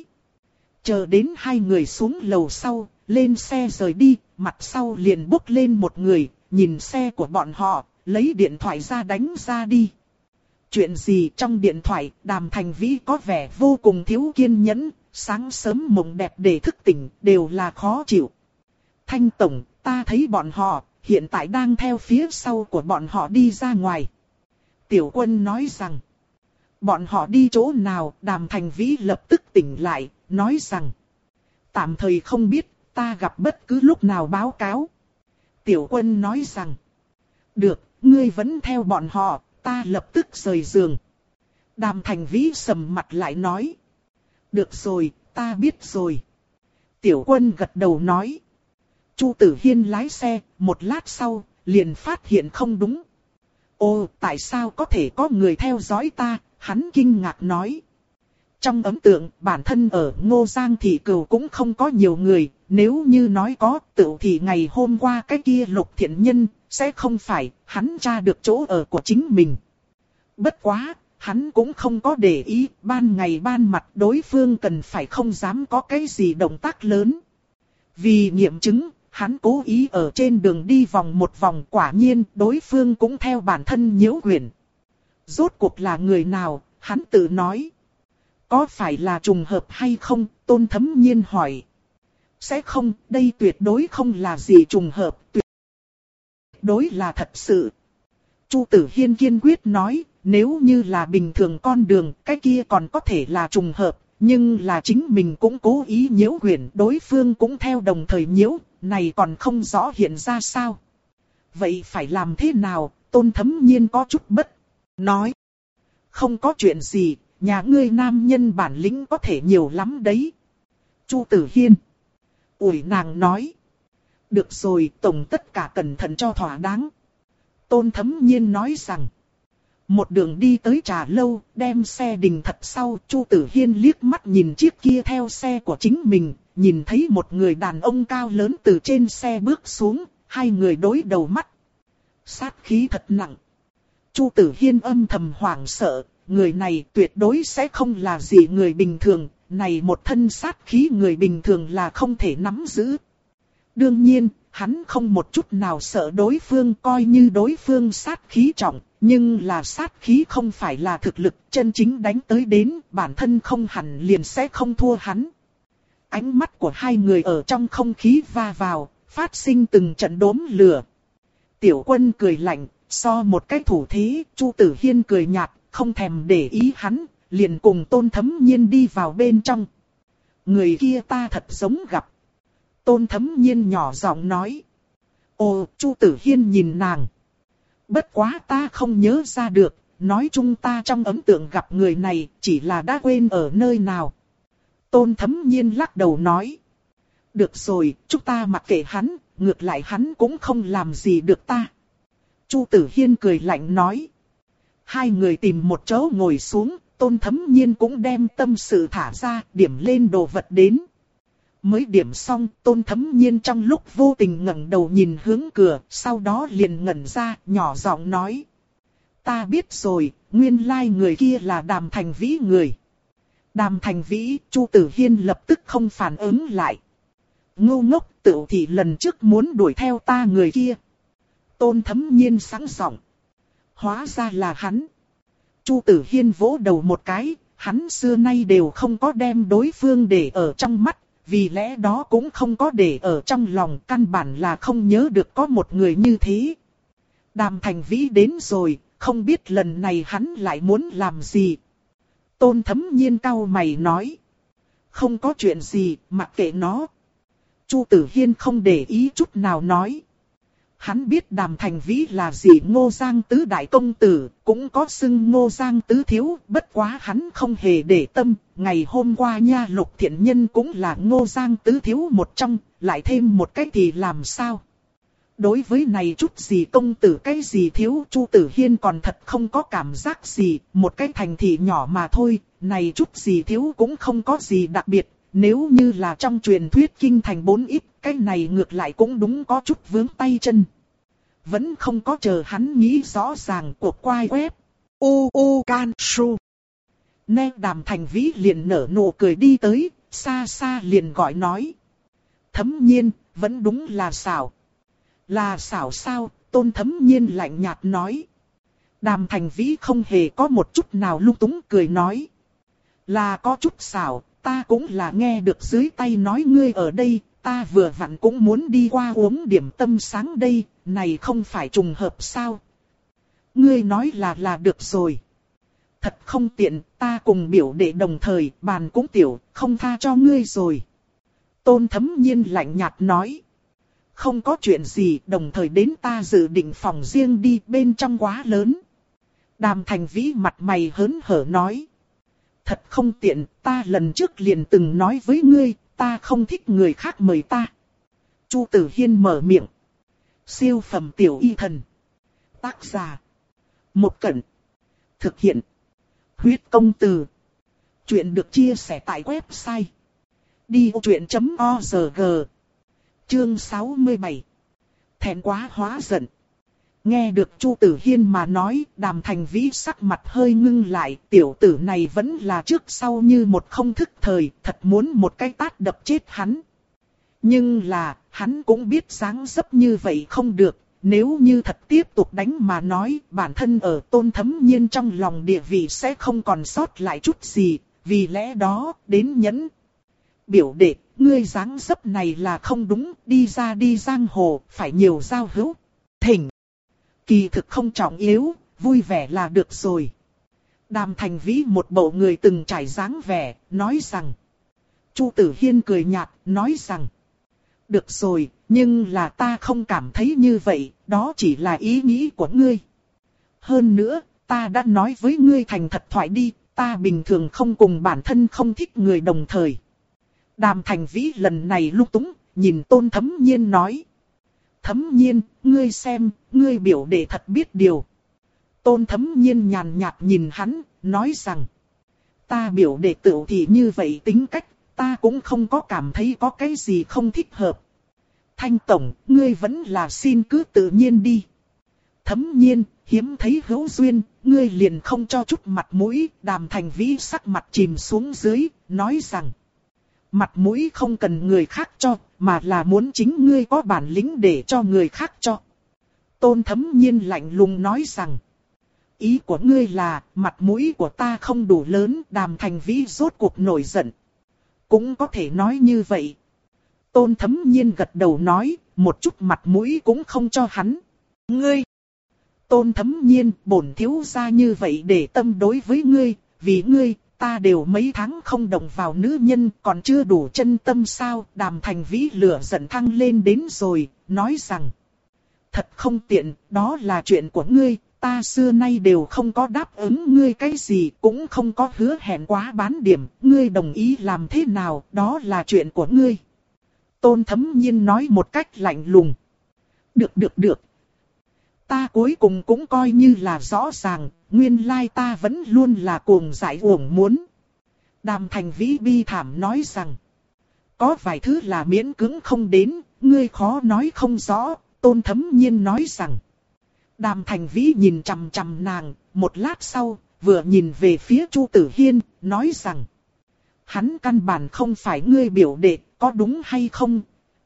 Speaker 1: Chờ đến hai người xuống lầu sau, lên xe rời đi, mặt sau liền bốc lên một người, nhìn xe của bọn họ, lấy điện thoại ra đánh ra đi. Chuyện gì trong điện thoại, Đàm Thành Vĩ có vẻ vô cùng thiếu kiên nhẫn. Sáng sớm mộng đẹp để thức tỉnh, đều là khó chịu. Thanh tổng, ta thấy bọn họ, hiện tại đang theo phía sau của bọn họ đi ra ngoài. Tiểu Quân nói rằng, bọn họ đi chỗ nào? Đàm Thành Vĩ lập tức tỉnh lại, nói rằng, tạm thời không biết, ta gặp bất cứ lúc nào báo cáo. Tiểu Quân nói rằng, được, ngươi vẫn theo bọn họ, ta lập tức rời giường. Đàm Thành Vĩ sầm mặt lại nói, được rồi, ta biết rồi. Tiểu Quân gật đầu nói. Chu Tử Hiên lái xe, một lát sau, liền phát hiện không đúng. Ô, tại sao có thể có người theo dõi ta? Hắn kinh ngạc nói. Trong ấn tượng, bản thân ở Ngô Giang Thị Cửu cũng không có nhiều người. Nếu như nói có, tự thì ngày hôm qua cái kia Lục Thiện Nhân, sẽ không phải, hắn tra được chỗ ở của chính mình. Bất quá. Hắn cũng không có để ý, ban ngày ban mặt đối phương cần phải không dám có cái gì động tác lớn. Vì nghiệm chứng, hắn cố ý ở trên đường đi vòng một vòng, quả nhiên đối phương cũng theo bản thân nhiễu quyển. Rốt cuộc là người nào, hắn tự nói. Có phải là trùng hợp hay không, Tôn Thấm Nhiên hỏi. Sẽ không, đây tuyệt đối không là gì trùng hợp, tuyệt đối là thật sự. Chu Tử Hiên kiên quyết nói, nếu như là bình thường con đường, cái kia còn có thể là trùng hợp, nhưng là chính mình cũng cố ý nhiễu quyển, đối phương cũng theo đồng thời nhiễu, này còn không rõ hiện ra sao. Vậy phải làm thế nào, Tôn Thấm Nhiên có chút bất, nói. Không có chuyện gì, nhà ngươi nam nhân bản lĩnh có thể nhiều lắm đấy. Chu Tử Hiên ủi nàng nói. Được rồi, tổng tất cả cẩn thận cho thỏa đáng. Tôn Thấm Nhiên nói rằng. Một đường đi tới trà lâu, đem xe đình thật sau, Chu Tử Hiên liếc mắt nhìn chiếc kia theo xe của chính mình, nhìn thấy một người đàn ông cao lớn từ trên xe bước xuống, hai người đối đầu mắt. Sát khí thật nặng. Chu Tử Hiên âm thầm hoảng sợ, người này tuyệt đối sẽ không là gì người bình thường, này một thân sát khí người bình thường là không thể nắm giữ. Đương nhiên, hắn không một chút nào sợ đối phương, coi như đối phương sát khí trọng, nhưng là sát khí không phải là thực lực, chân chính đánh tới đến, bản thân không hẳn liền sẽ không thua hắn. Ánh mắt của hai người ở trong không khí va vào, phát sinh từng trận đốm lửa. Tiểu Quân cười lạnh, so một cái thủ thế, Chu Tử Hiên cười nhạt, không thèm để ý hắn, liền cùng Tôn Thấm Nhiên đi vào bên trong. Người kia ta thật giống gặp. Tôn Thấm Nhiên nhỏ giọng nói. Ồ, Chu Tử Hiên nhìn nàng. Bất quá ta không nhớ ra được, nói chung ta trong ấn tượng gặp người này, chỉ là đã quên ở nơi nào. Tôn Thấm Nhiên lắc đầu nói. Được rồi, chúng ta mặc kệ hắn, ngược lại hắn cũng không làm gì được ta. Chu Tử Hiên cười lạnh nói. Hai người tìm một chỗ ngồi xuống, Tôn Thấm Nhiên cũng đem tâm sự thả ra, điểm lên đồ vật đến. Mới điểm xong, Tôn Thấm Nhiên trong lúc vô tình ngẩng đầu nhìn hướng cửa, sau đó liền ngẩn ra, nhỏ giọng nói. Ta biết rồi, nguyên lai người kia là Đàm Thành Vĩ người. Đàm Thành Vĩ, Chu Tử Hiên lập tức không phản ứng lại. Ngu ngốc, tự thì lần trước muốn đuổi theo ta người kia. Tôn Thấm Nhiên sáng giọng. Hóa ra là hắn. Chu Tử Hiên vỗ đầu một cái, hắn xưa nay đều không có đem đối phương để ở trong mắt, vì lẽ đó cũng không có để ở trong lòng, căn bản là không nhớ được có một người như thế. Đàm Thành Vĩ đến rồi, không biết lần này hắn lại muốn làm gì. Tôn Thấm Nhiên cau mày nói. Không có chuyện gì, mặc kệ nó. Chu Tử Hiên không để ý chút nào nói. Hắn biết Đàm Thành Vĩ là gì Ngô Giang Tứ Đại Công Tử, cũng có xưng Ngô Giang Tứ Thiếu, bất quá hắn không hề để tâm, ngày hôm qua nha Lục Thiện Nhân cũng là Ngô Giang Tứ Thiếu một trong, lại thêm một cái thì làm sao? Đối với này chút gì công tử cái gì thiếu, Chu Tử Hiên còn thật không có cảm giác gì, một cái thành thị nhỏ mà thôi, này chút gì thiếu cũng không có gì đặc biệt, nếu như là trong truyền thuyết kinh thành bốn ít, cái này ngược lại cũng đúng có chút vướng tay chân. Vẫn không có chờ hắn nghĩ rõ ràng cuộc quay web. U U Can Su. Nè Đàm Thành Vĩ liền nở nụ cười đi tới, xa xa liền gọi nói. Thấm Nhiên, vẫn đúng là xảo. Là xảo sao, Tôn Thấm Nhiên lạnh nhạt nói. Đàm Thành Vĩ không hề có một chút nào lung túng cười nói. Là có chút xảo, ta cũng là nghe được dưới tay nói ngươi ở đây, ta vừa vặn cũng muốn đi qua uống điểm tâm sáng đây, này không phải trùng hợp sao? Ngươi nói là là được rồi. Thật không tiện, ta cùng biểu đệ đồng thời, bàn cũng tiểu, không tha cho ngươi rồi. Tôn Thấm Nhiên lạnh nhạt nói. Không có chuyện gì, đồng thời đến ta dự định phòng riêng đi, bên trong quá lớn. Đàm Thành Vĩ mặt mày hớn hở nói. Thật không tiện, ta lần trước liền từng nói với ngươi, ta không thích người khác mời ta. Chu Tử Hiên mở miệng. Siêu phẩm tiểu y thần. Tác giả. Một Cẩn. Thực hiện. Huyết công từ. Chuyện được chia sẻ tại website. đi ô chuyện chấm org. Chương sáu mươi bảy. Thẹn quá hóa giận. Nghe được Chu Tử Hiên mà nói, Đàm Thành Vĩ sắc mặt hơi ngưng lại, tiểu tử này vẫn là trước sau như một không thức thời, thật muốn một cái tát đập chết hắn. Nhưng là, hắn cũng biết dáng dấp như vậy không được. Nếu như thật tiếp tục đánh mà nói, bản thân ở Tôn Thấm Nhiên trong lòng địa vị sẽ không còn sót lại chút gì. Vì lẽ đó, đến nhẫn. Biểu đệ, ngươi dáng dấp này là không đúng, đi ra đi giang hồ, phải nhiều giao hữu. Thỉnh. Kỳ thực không trọng yếu, vui vẻ là được rồi. Đàm Thành Vĩ một bộ người từng trải dáng vẻ, nói rằng. Chu Tử Hiên cười nhạt, nói rằng. Được rồi, nhưng là ta không cảm thấy như vậy, đó chỉ là ý nghĩ của ngươi. Hơn nữa, ta đã nói với ngươi thành thật thoại đi, ta bình thường không cùng bản thân không thích người đồng thời. Đàm Thành Vĩ lần này lung túng, nhìn Tôn Thấm Nhiên nói. Thấm Nhiên, ngươi xem, ngươi biểu đệ thật biết điều. Tôn Thấm Nhiên nhàn nhạt nhìn hắn, nói rằng. Ta biểu đệ tựu thì như vậy tính cách, ta cũng không có cảm thấy có cái gì không thích hợp. Thanh Tổng, ngươi vẫn là xin cứ tự nhiên đi. Thấm Nhiên, hiếm thấy hữu duyên, ngươi liền không cho chút mặt mũi. Đàm Thành Vĩ sắc mặt chìm xuống dưới, nói rằng. Mặt mũi không cần người khác cho, mà là muốn chính ngươi có bản lĩnh để cho người khác cho. Tôn Thấm Nhiên lạnh lùng nói rằng. Ý của ngươi là, mặt mũi của ta không đủ lớn. Đàm Thành Vĩ rốt cuộc nổi giận. Cũng có thể nói như vậy. Tôn Thấm Nhiên gật đầu nói, một chút mặt mũi cũng không cho hắn. Ngươi! Tôn Thấm Nhiên, bổn thiếu gia như vậy để tâm đối với ngươi, vì ngươi, ta đều mấy tháng không động vào nữ nhân, còn chưa đủ chân tâm sao? Đàm Thành Vĩ lửa giận thăng lên đến rồi, nói rằng. Thật không tiện, đó là chuyện của ngươi, ta xưa nay đều không có đáp ứng ngươi cái gì, cũng không có hứa hẹn quá bán điểm, ngươi đồng ý làm thế nào, đó là chuyện của ngươi. Tôn Thấm Nhiên nói một cách lạnh lùng. Được được được. Ta cuối cùng cũng coi như là rõ ràng, nguyên lai ta vẫn luôn là cuồng dại uổng muốn. Đàm Thành Vĩ bi thảm nói rằng. Có vài thứ là miễn cưỡng không đến, ngươi khó nói không rõ. Tôn Thấm Nhiên nói rằng. Đàm Thành Vĩ nhìn chằm chằm nàng, một lát sau, vừa nhìn về phía Chu Tử Hiên, nói rằng. Hắn căn bản không phải ngươi biểu đệ, có đúng hay không?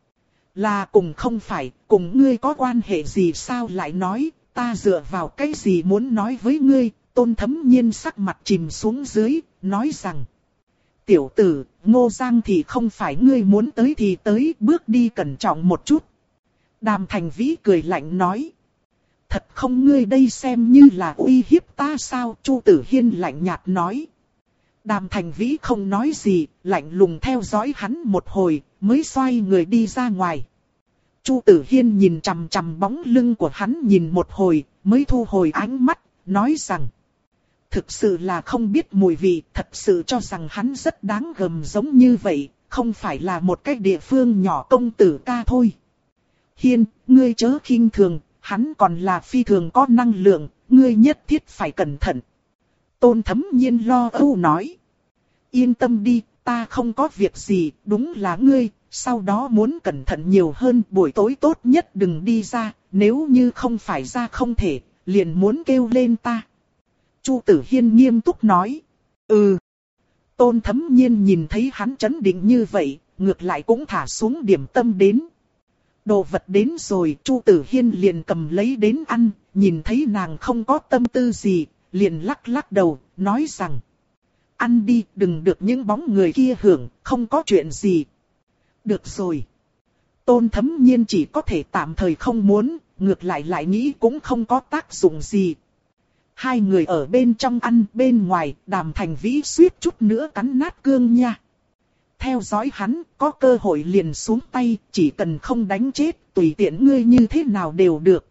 Speaker 1: Là cùng không phải, cùng ngươi có quan hệ gì sao lại nói, ta dựa vào cái gì muốn nói với ngươi? Tôn Thấm Nhiên sắc mặt chìm xuống dưới, nói rằng. Tiểu tử, Ngô Giang thì không phải ngươi muốn tới thì tới, bước đi cẩn trọng một chút. Đàm Thành Vĩ cười lạnh nói. Thật không, ngươi đây xem như là uy hiếp ta sao? Chu Tử Hiên lạnh nhạt nói. Đàm Thành Vĩ không nói gì, lạnh lùng theo dõi hắn một hồi, mới xoay người đi ra ngoài. Chu Tử Hiên nhìn chằm chằm bóng lưng của hắn nhìn một hồi, mới thu hồi ánh mắt, nói rằng. Thực sự là không biết mùi vị, thật sự cho rằng hắn rất đáng gờm giống như vậy, không phải là một cái địa phương nhỏ công tử ca thôi. Hiên, ngươi chớ khinh thường, hắn còn là phi thường có năng lượng, ngươi nhất thiết phải cẩn thận. Tôn Thấm Nhiên lo âu nói. Yên tâm đi, ta không có việc gì, đúng là ngươi, sau đó muốn cẩn thận nhiều hơn, buổi tối tốt nhất đừng đi ra, nếu như không phải ra không thể, liền muốn kêu lên ta. Chu Tử Hiên nghiêm túc nói. Ừ. Tôn Thấm Nhiên nhìn thấy hắn chấn định như vậy, ngược lại cũng thả xuống điểm tâm đến. Đồ vật đến rồi, Chu Tử Hiên liền cầm lấy đến ăn, nhìn thấy nàng không có tâm tư gì, liền lắc lắc đầu, nói rằng. Ăn đi, đừng được những bóng người kia hưởng, không có chuyện gì. Được rồi. Tôn Thấm Nhiên chỉ có thể tạm thời không muốn, ngược lại lại nghĩ cũng không có tác dụng gì. Hai người ở bên trong ăn, bên ngoài, Đàm Thành Vĩ suýt chút nữa cắn nát cương nha. Theo dõi hắn, có cơ hội liền xuống tay, chỉ cần không đánh chết, tùy tiện ngươi như thế nào đều được.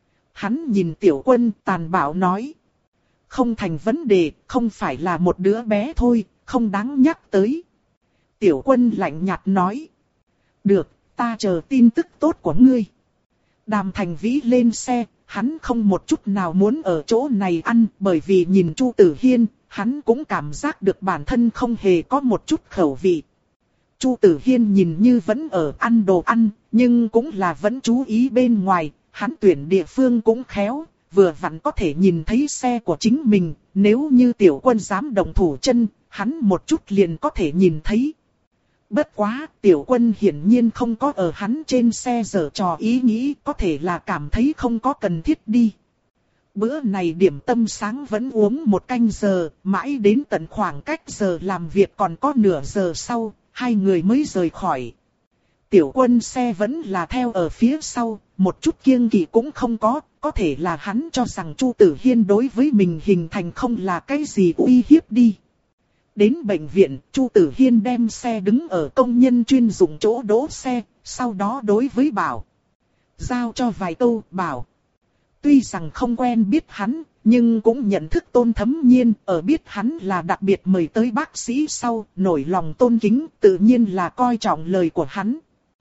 Speaker 1: Hắn nhìn Tiểu Quân tàn bạo nói. Không thành vấn đề, không phải là một đứa bé thôi, không đáng nhắc tới. Tiểu Quân lạnh nhạt nói. Được, ta chờ tin tức tốt của ngươi. Đàm Thành Vĩ lên xe, hắn không một chút nào muốn ở chỗ này ăn, bởi vì nhìn Chu Tử Hiên, hắn cũng cảm giác được bản thân không hề có một chút khẩu vị. Chu Tử Hiên nhìn như vẫn ở ăn đồ ăn, nhưng cũng là vẫn chú ý bên ngoài, hắn tuyển địa phương cũng khéo, vừa vặn có thể nhìn thấy xe của chính mình, nếu như Tiểu Quân dám động thủ chân, hắn một chút liền có thể nhìn thấy. Bất quá, Tiểu Quân hiển nhiên không có ở hắn trên xe giở trò ý nghĩ, có thể là cảm thấy không có cần thiết đi. Bữa này điểm tâm sáng vẫn uống một canh giờ, mãi đến tận khoảng cách giờ làm việc còn có nửa giờ sau, hai người mới rời khỏi. Tiểu Quân xe vẫn là theo ở phía sau, một chút kiêng kỵ cũng không có, có thể là hắn cho rằng Chu Tử Hiên đối với mình hình thành không là cái gì uy hiếp đi. Đến bệnh viện, Chu Tử Hiên đem xe đứng ở công nhân chuyên dụng chỗ đỗ xe, sau đó đối với Bảo. Giao cho vài câu, Bảo. Tuy rằng không quen biết hắn, nhưng cũng nhận thức Tôn Thấm Nhiên, ở biết hắn là đặc biệt mời tới bác sĩ sau, nổi lòng tôn kính, tự nhiên là coi trọng lời của hắn.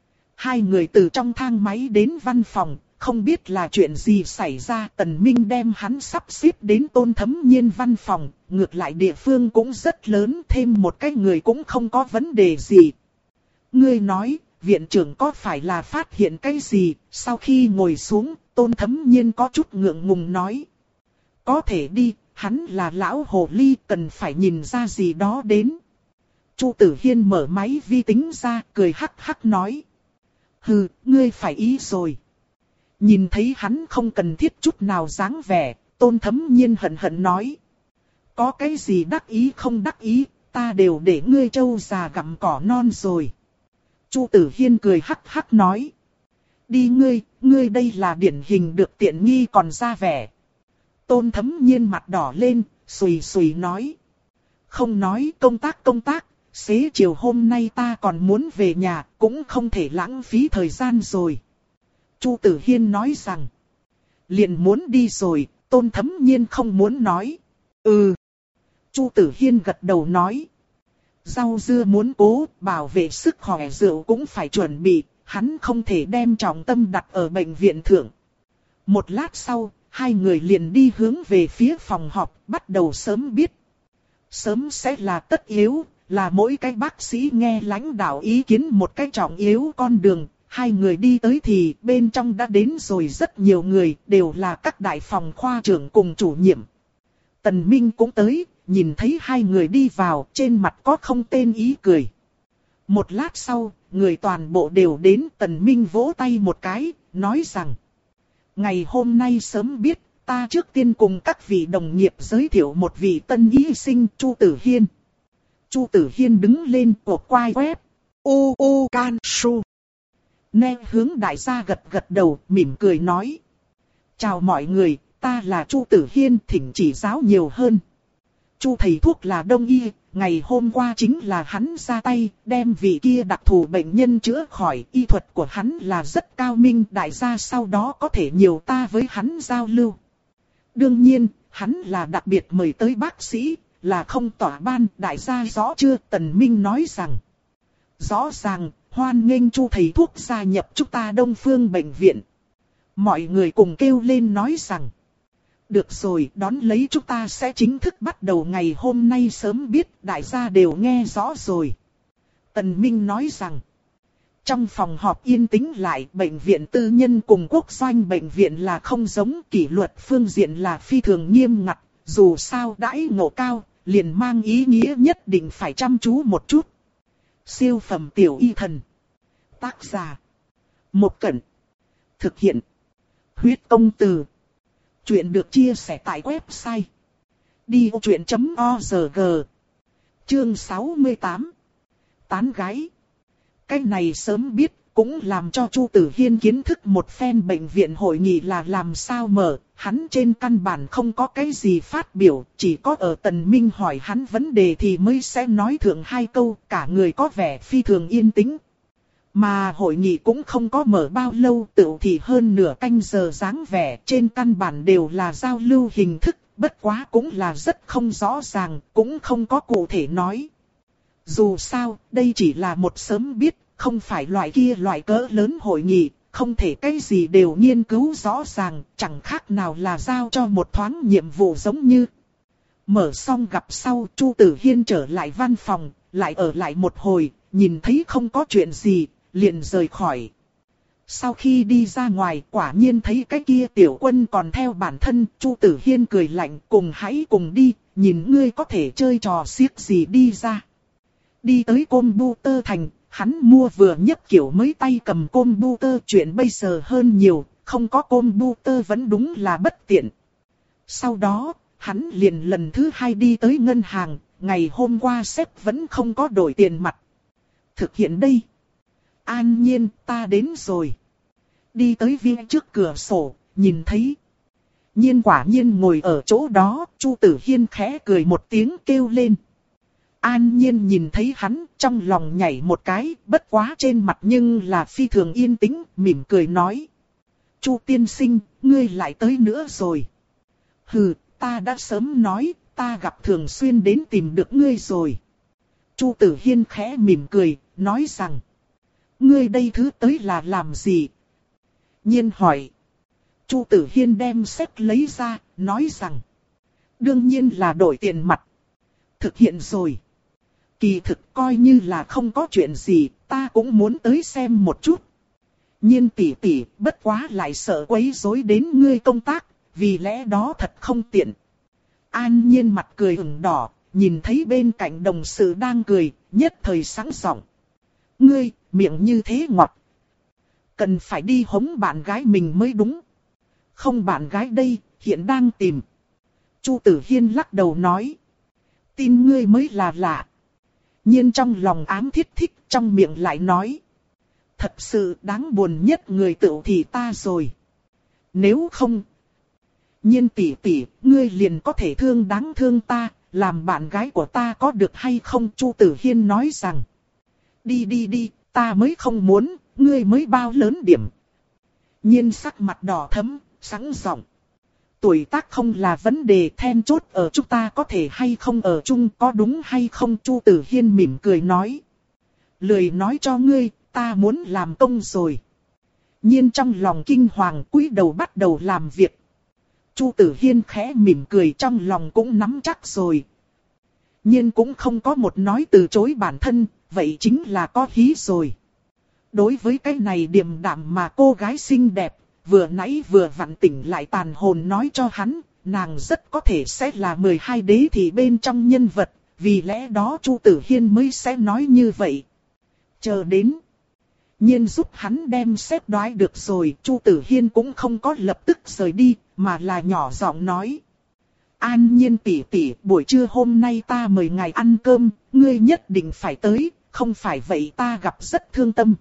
Speaker 1: Hai người từ trong thang máy đến văn phòng, không biết là chuyện gì xảy ra, Tần Minh đem hắn sắp xếp đến Tôn Thấm Nhiên văn phòng, ngược lại địa phương cũng rất lớn, thêm một cái người cũng không có vấn đề gì. Ngươi nói, viện trưởng có phải là phát hiện cái gì? Sau khi ngồi xuống, Tôn Thấm Nhiên có chút ngượng ngùng nói. Có thể đi, hắn là lão hồ ly, cần phải nhìn ra gì đó đến. Chu Tử Hiên mở máy vi tính ra, cười hắc hắc nói. Hừ, ngươi phải ý rồi. Nhìn thấy hắn không cần thiết chút nào dáng vẻ, Tôn Thấm Nhiên hận hận nói. Có cái gì đắc ý không đắc ý, ta đều để ngươi trâu già gặm cỏ non rồi. Chu Tử Hiên cười hắc hắc nói. Đi ngươi, ngươi đây là điển hình được tiện nghi còn ra vẻ. Tôn Thấm Nhiên mặt đỏ lên, xùy xùy nói. Không nói công tác công tác, xế chiều hôm nay ta còn muốn về nhà, cũng không thể lãng phí thời gian rồi. Chu Tử Hiên nói rằng. Liền muốn đi rồi, Tôn Thấm Nhiên không muốn nói. Ừ. Chu Tử Hiên gật đầu nói. Rau dưa muốn cố, bảo vệ sức khỏe rượu cũng phải chuẩn bị, hắn không thể đem trọng tâm đặt ở bệnh viện thượng. Một lát sau, hai người liền đi hướng về phía phòng họp, bắt đầu sớm biết. Sớm sẽ là tất yếu, là mỗi cái bác sĩ nghe lãnh đạo ý kiến một cái trọng yếu con đường. Hai người đi tới thì bên trong đã đến rồi rất nhiều người, đều là các đại phòng khoa trưởng cùng chủ nhiệm. Tần Minh cũng tới, nhìn thấy hai người đi vào, trên mặt có không tên ý cười. Một lát sau, người toàn bộ đều đến, Tần Minh vỗ tay một cái, nói rằng. Ngày hôm nay sớm biết, ta trước tiên cùng các vị đồng nghiệp giới thiệu một vị tân y sinh, Chu Tử Hiên. Chu Tử Hiên đứng lên, cột quai web.
Speaker 2: U U Can Su.
Speaker 1: Nè hướng đại gia gật gật đầu, mỉm cười nói. Chào mọi người, ta là Chu Tử Hiên, thỉnh chỉ giáo nhiều hơn. Chu thầy thuốc là đông y, ngày hôm qua chính là hắn ra tay, đem vị kia đặc thù bệnh nhân chữa khỏi, y thuật của hắn là rất cao minh, đại gia sau đó có thể nhiều ta với hắn giao lưu. Đương nhiên, hắn là đặc biệt mời tới bác sĩ, là không tỏa ban, đại gia rõ chưa? Tần Minh nói rằng. Rõ ràng, hoan nghênh Chu thầy thuốc gia nhập chúng ta Đông Phương bệnh viện. Mọi người cùng kêu lên nói rằng. Được rồi, đón lấy chúng ta sẽ chính thức bắt đầu ngày hôm nay sớm biết, đại gia đều nghe rõ rồi. Tần Minh nói rằng. Trong phòng họp yên tĩnh lại, bệnh viện tư nhân cùng quốc doanh bệnh viện là không giống, kỷ luật phương diện là phi thường nghiêm ngặt, dù sao đãi ngộ cao, liền mang ý nghĩa nhất định phải chăm chú một chút. Siêu phẩm tiểu y thần. Tác giả. Một Cẩn. Thực hiện. Huyết công từ. Chuyện được chia sẻ tại website. đi ô chuyện chấm org. Chương sáu mươi tám. Tán gái. Cái này sớm biết, cũng làm cho Chu Tử Hiên kiến thức một phen bệnh viện hội nghị là làm sao mở. Hắn trên căn bản không có cái gì phát biểu, chỉ có ở Tần Minh hỏi hắn vấn đề thì mới sẽ nói thượng hai câu, cả người có vẻ phi thường yên tĩnh. Mà hội nghị cũng không có mở bao lâu, tựu thì hơn nửa canh giờ dáng vẻ, trên căn bản đều là giao lưu hình thức, bất quá cũng là rất không rõ ràng, cũng không có cụ thể nói. Dù sao, đây chỉ là một sớm biết, không phải loại kia loại cỡ lớn hội nghị, không thể cái gì đều nghiên cứu rõ ràng, chẳng khác nào là giao cho một thoáng nhiệm vụ giống như. Mở xong gặp sau, Chu Tử Hiên trở lại văn phòng, lại ở lại một hồi, nhìn thấy không có chuyện gì, liền rời khỏi. Sau khi đi ra ngoài, quả nhiên thấy cái kia Tiểu Quân còn theo bản thân, Chu Tử Hiên cười lạnh, cùng hãy cùng đi, nhìn ngươi có thể chơi trò xiếc gì đi ra. Đi tới Computer Thành, hắn mua vừa nhất kiểu mới tay cầm computer, chuyện bây giờ hơn nhiều, không có computer vẫn đúng là bất tiện. Sau đó, hắn liền lần thứ hai đi tới ngân hàng, ngày hôm qua sếp vẫn không có đổi tiền mặt. Thực hiện đây. An Nhiên, ta đến rồi. Đi tới viên trước cửa sổ, nhìn thấy. Nhiên quả nhiên ngồi ở chỗ đó, Chu Tử Hiên khẽ cười một tiếng kêu lên. An Nhiên nhìn thấy hắn, trong lòng nhảy một cái, bất quá trên mặt nhưng là phi thường yên tĩnh, mỉm cười nói. Chu tiên sinh, ngươi lại tới nữa rồi. Hừ, ta đã sớm nói, ta gặp thường xuyên đến tìm được ngươi rồi. Chu Tử Hiên khẽ mỉm cười, nói rằng. Ngươi đây thứ tới là làm gì? Nhiên hỏi. Chu Tử Hiên đem xếp lấy ra, nói rằng. Đương nhiên là đổi tiền mặt. Thực hiện rồi. Kỳ thực coi như là không có chuyện gì, ta cũng muốn tới xem một chút. Nhiên tỷ tỷ, bất quá lại sợ quấy rối đến ngươi công tác, vì lẽ đó thật không tiện. An Nhiên mặt cười ửng đỏ, nhìn thấy bên cạnh đồng sự đang cười, nhất thời sáng giọng. Ngươi, miệng như thế ngọt. Cần phải đi hống bạn gái mình mới đúng. Không, bạn gái đây, hiện đang tìm. Chu Tử Hiên lắc đầu nói. Tin ngươi mới là lạ. Nhiên trong lòng ám thiết thích, trong miệng lại nói. Thật sự đáng buồn nhất người tựu thì ta rồi. Nếu không. Nhiên tỷ tỷ, ngươi liền có thể thương đáng thương ta, làm bạn gái của ta có được hay không? Chu Tử Hiên nói rằng. Đi đi đi, ta mới không muốn, ngươi mới bao lớn điểm. Nhiên sắc mặt đỏ thẫm, sáng giọng. Tuổi tác không là vấn đề, then chốt ở chúng ta có thể hay không ở chung, có đúng hay không? Chu Tử Hiên mỉm cười nói. Lười nói cho ngươi, ta muốn làm công rồi. Nhiên trong lòng kinh hoàng cúi đầu bắt đầu làm việc. Chu Tử Hiên khẽ mỉm cười, trong lòng cũng nắm chắc rồi. Nhiên cũng không có một nói từ chối bản thân, vậy chính là có hí rồi. Đối với cái này điềm đạm mà cô gái xinh đẹp, vừa nãy vừa vặn tỉnh lại tàn hồn nói cho hắn, nàng rất có thể sẽ là mười hai đế thị bên trong nhân vật, vì lẽ đó Chu Tử Hiên mới sẽ nói như vậy. Chờ đến. Nhiên giúp hắn đem xếp đoái được rồi, Chu Tử Hiên cũng không có lập tức rời đi, mà là nhỏ giọng nói. An Nhiên tỷ tỷ, buổi trưa hôm nay ta mời ngài ăn cơm, ngươi nhất định phải tới, không phải vậy ta gặp rất thương tâm.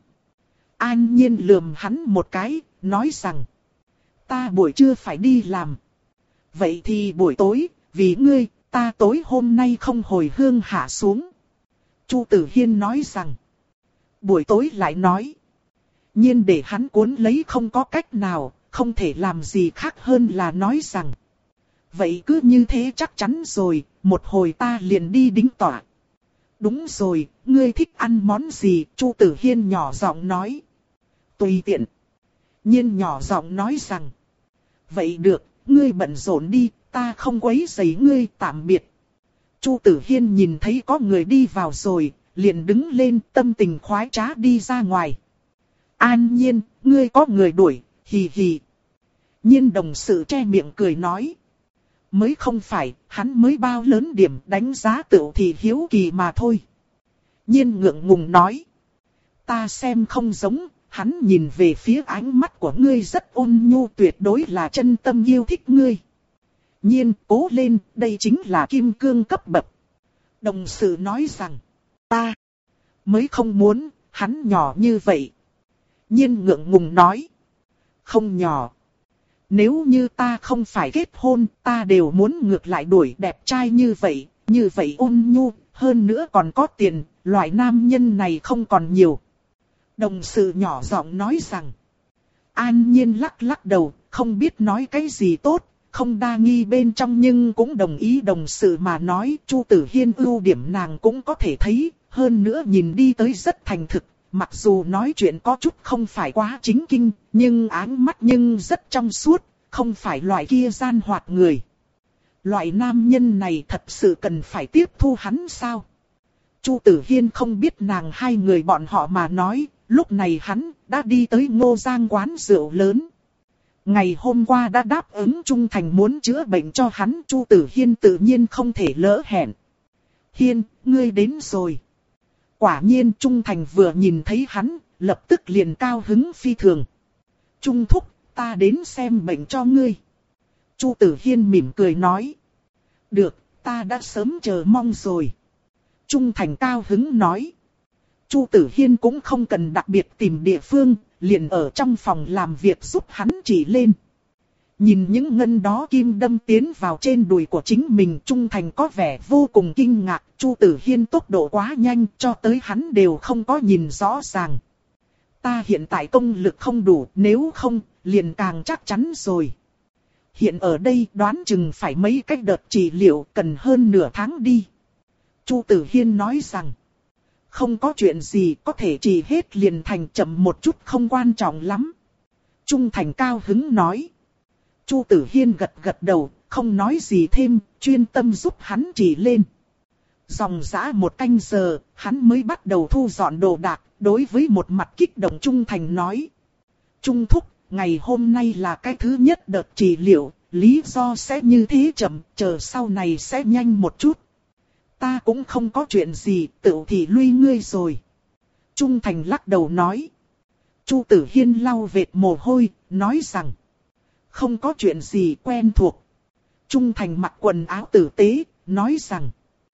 Speaker 1: An Nhiên lườm hắn một cái, nói rằng. Ta buổi trưa phải đi làm. Vậy thì buổi tối, vì ngươi, ta tối hôm nay không hồi hương hạ xuống. Chu Tử Hiên nói rằng. Buổi tối lại nói. Nhiên để hắn cuốn lấy không có cách nào, không thể làm gì khác hơn là nói rằng. Vậy cứ như thế chắc chắn rồi, một hồi ta liền đi đính tọa. Đúng rồi, ngươi thích ăn món gì? Chu Tử Hiên nhỏ giọng nói. Tùy tiện. Nhiên nhỏ giọng nói rằng. Vậy được, ngươi bận rộn đi, ta không quấy rầy ngươi, tạm biệt. Chu Tử Hiên nhìn thấy có người đi vào rồi, liền đứng lên, tâm tình khoái trá đi ra ngoài. An Nhiên, ngươi có người đuổi, hì hì. Nhiên đồng sự che miệng cười nói. Mới không phải, hắn mới bao lớn điểm, đánh giá tựu thì hiếu kỳ mà thôi. Nhiên ngượng ngùng nói. Ta xem không giống, hắn nhìn về phía ánh mắt của ngươi rất ôn nhu, tuyệt đối là chân tâm yêu thích ngươi. Nhiên cố lên, đây chính là kim cương cấp bậc. Đồng sự nói rằng. Ta mới không muốn, hắn nhỏ như vậy. Nhiên ngượng ngùng nói. Không nhỏ. Nếu như ta không phải kết hôn, ta đều muốn ngược lại đuổi đẹp trai như vậy, như vậy ôn nhu, hơn nữa còn có tiền, loại nam nhân này không còn nhiều. Đồng sự nhỏ giọng nói rằng. An Nhiên lắc lắc đầu, không biết nói cái gì tốt, không đa nghi bên trong nhưng cũng đồng ý đồng sự mà nói. Chu Tử Hiên ưu điểm nàng cũng có thể thấy, hơn nữa nhìn đi tới rất thành thực. Mặc dù nói chuyện có chút không phải quá chính kinh, nhưng áng mắt nhưng rất trong suốt, không phải loại kia gian hoạt người. Loại nam nhân này thật sự cần phải tiếp thu hắn sao? Chu Tử Hiên không biết nàng hai người bọn họ mà nói, lúc này hắn đã đi tới Ngô Giang quán rượu lớn. Ngày hôm qua đã đáp ứng trung thành muốn chữa bệnh cho hắn, Chu Tử Hiên tự nhiên không thể lỡ hẹn. Hiên, ngươi đến rồi. Quả nhiên Trung Thành vừa nhìn thấy hắn, lập tức liền cao hứng phi thường. Trung thúc, ta đến xem bệnh cho ngươi. Chu Tử Hiên mỉm cười nói. Được, ta đã sớm chờ mong rồi. Trung Thành cao hứng nói. Chu Tử Hiên cũng không cần đặc biệt tìm địa phương, liền ở trong phòng làm việc giúp hắn chỉ lên. Nhìn những ngân đó kim đâm tiến vào trên đùi của chính mình, Trung Thành có vẻ vô cùng kinh ngạc. Chu Tử Hiên tốc độ quá nhanh cho tới hắn đều không có nhìn rõ ràng. Ta hiện tại công lực không đủ, nếu không, liền càng chắc chắn rồi. Hiện ở đây đoán chừng phải mấy cách đợt trị liệu, cần hơn nửa tháng đi. Chu Tử Hiên nói rằng, không có chuyện gì, có thể trị hết liền thành, chậm một chút không quan trọng lắm. Trung Thành cao hứng nói. Chu Tử Hiên gật gật đầu, không nói gì thêm, chuyên tâm giúp hắn trị lên. Dòng dã một canh giờ, hắn mới bắt đầu thu dọn đồ đạc, đối với một mặt kích động Trung Thành nói. Trung thúc, ngày hôm nay là cái thứ nhất đợt trị liệu, lý do sẽ như thế chậm, chờ sau này sẽ nhanh một chút. Ta cũng không có chuyện gì, tự thì lui ngươi rồi. Trung Thành lắc đầu nói. Chu Tử Hiên lau vệt mồ hôi, nói rằng. Không có chuyện gì, quen thuộc. Trung Thành mặc quần áo tử tế, nói rằng.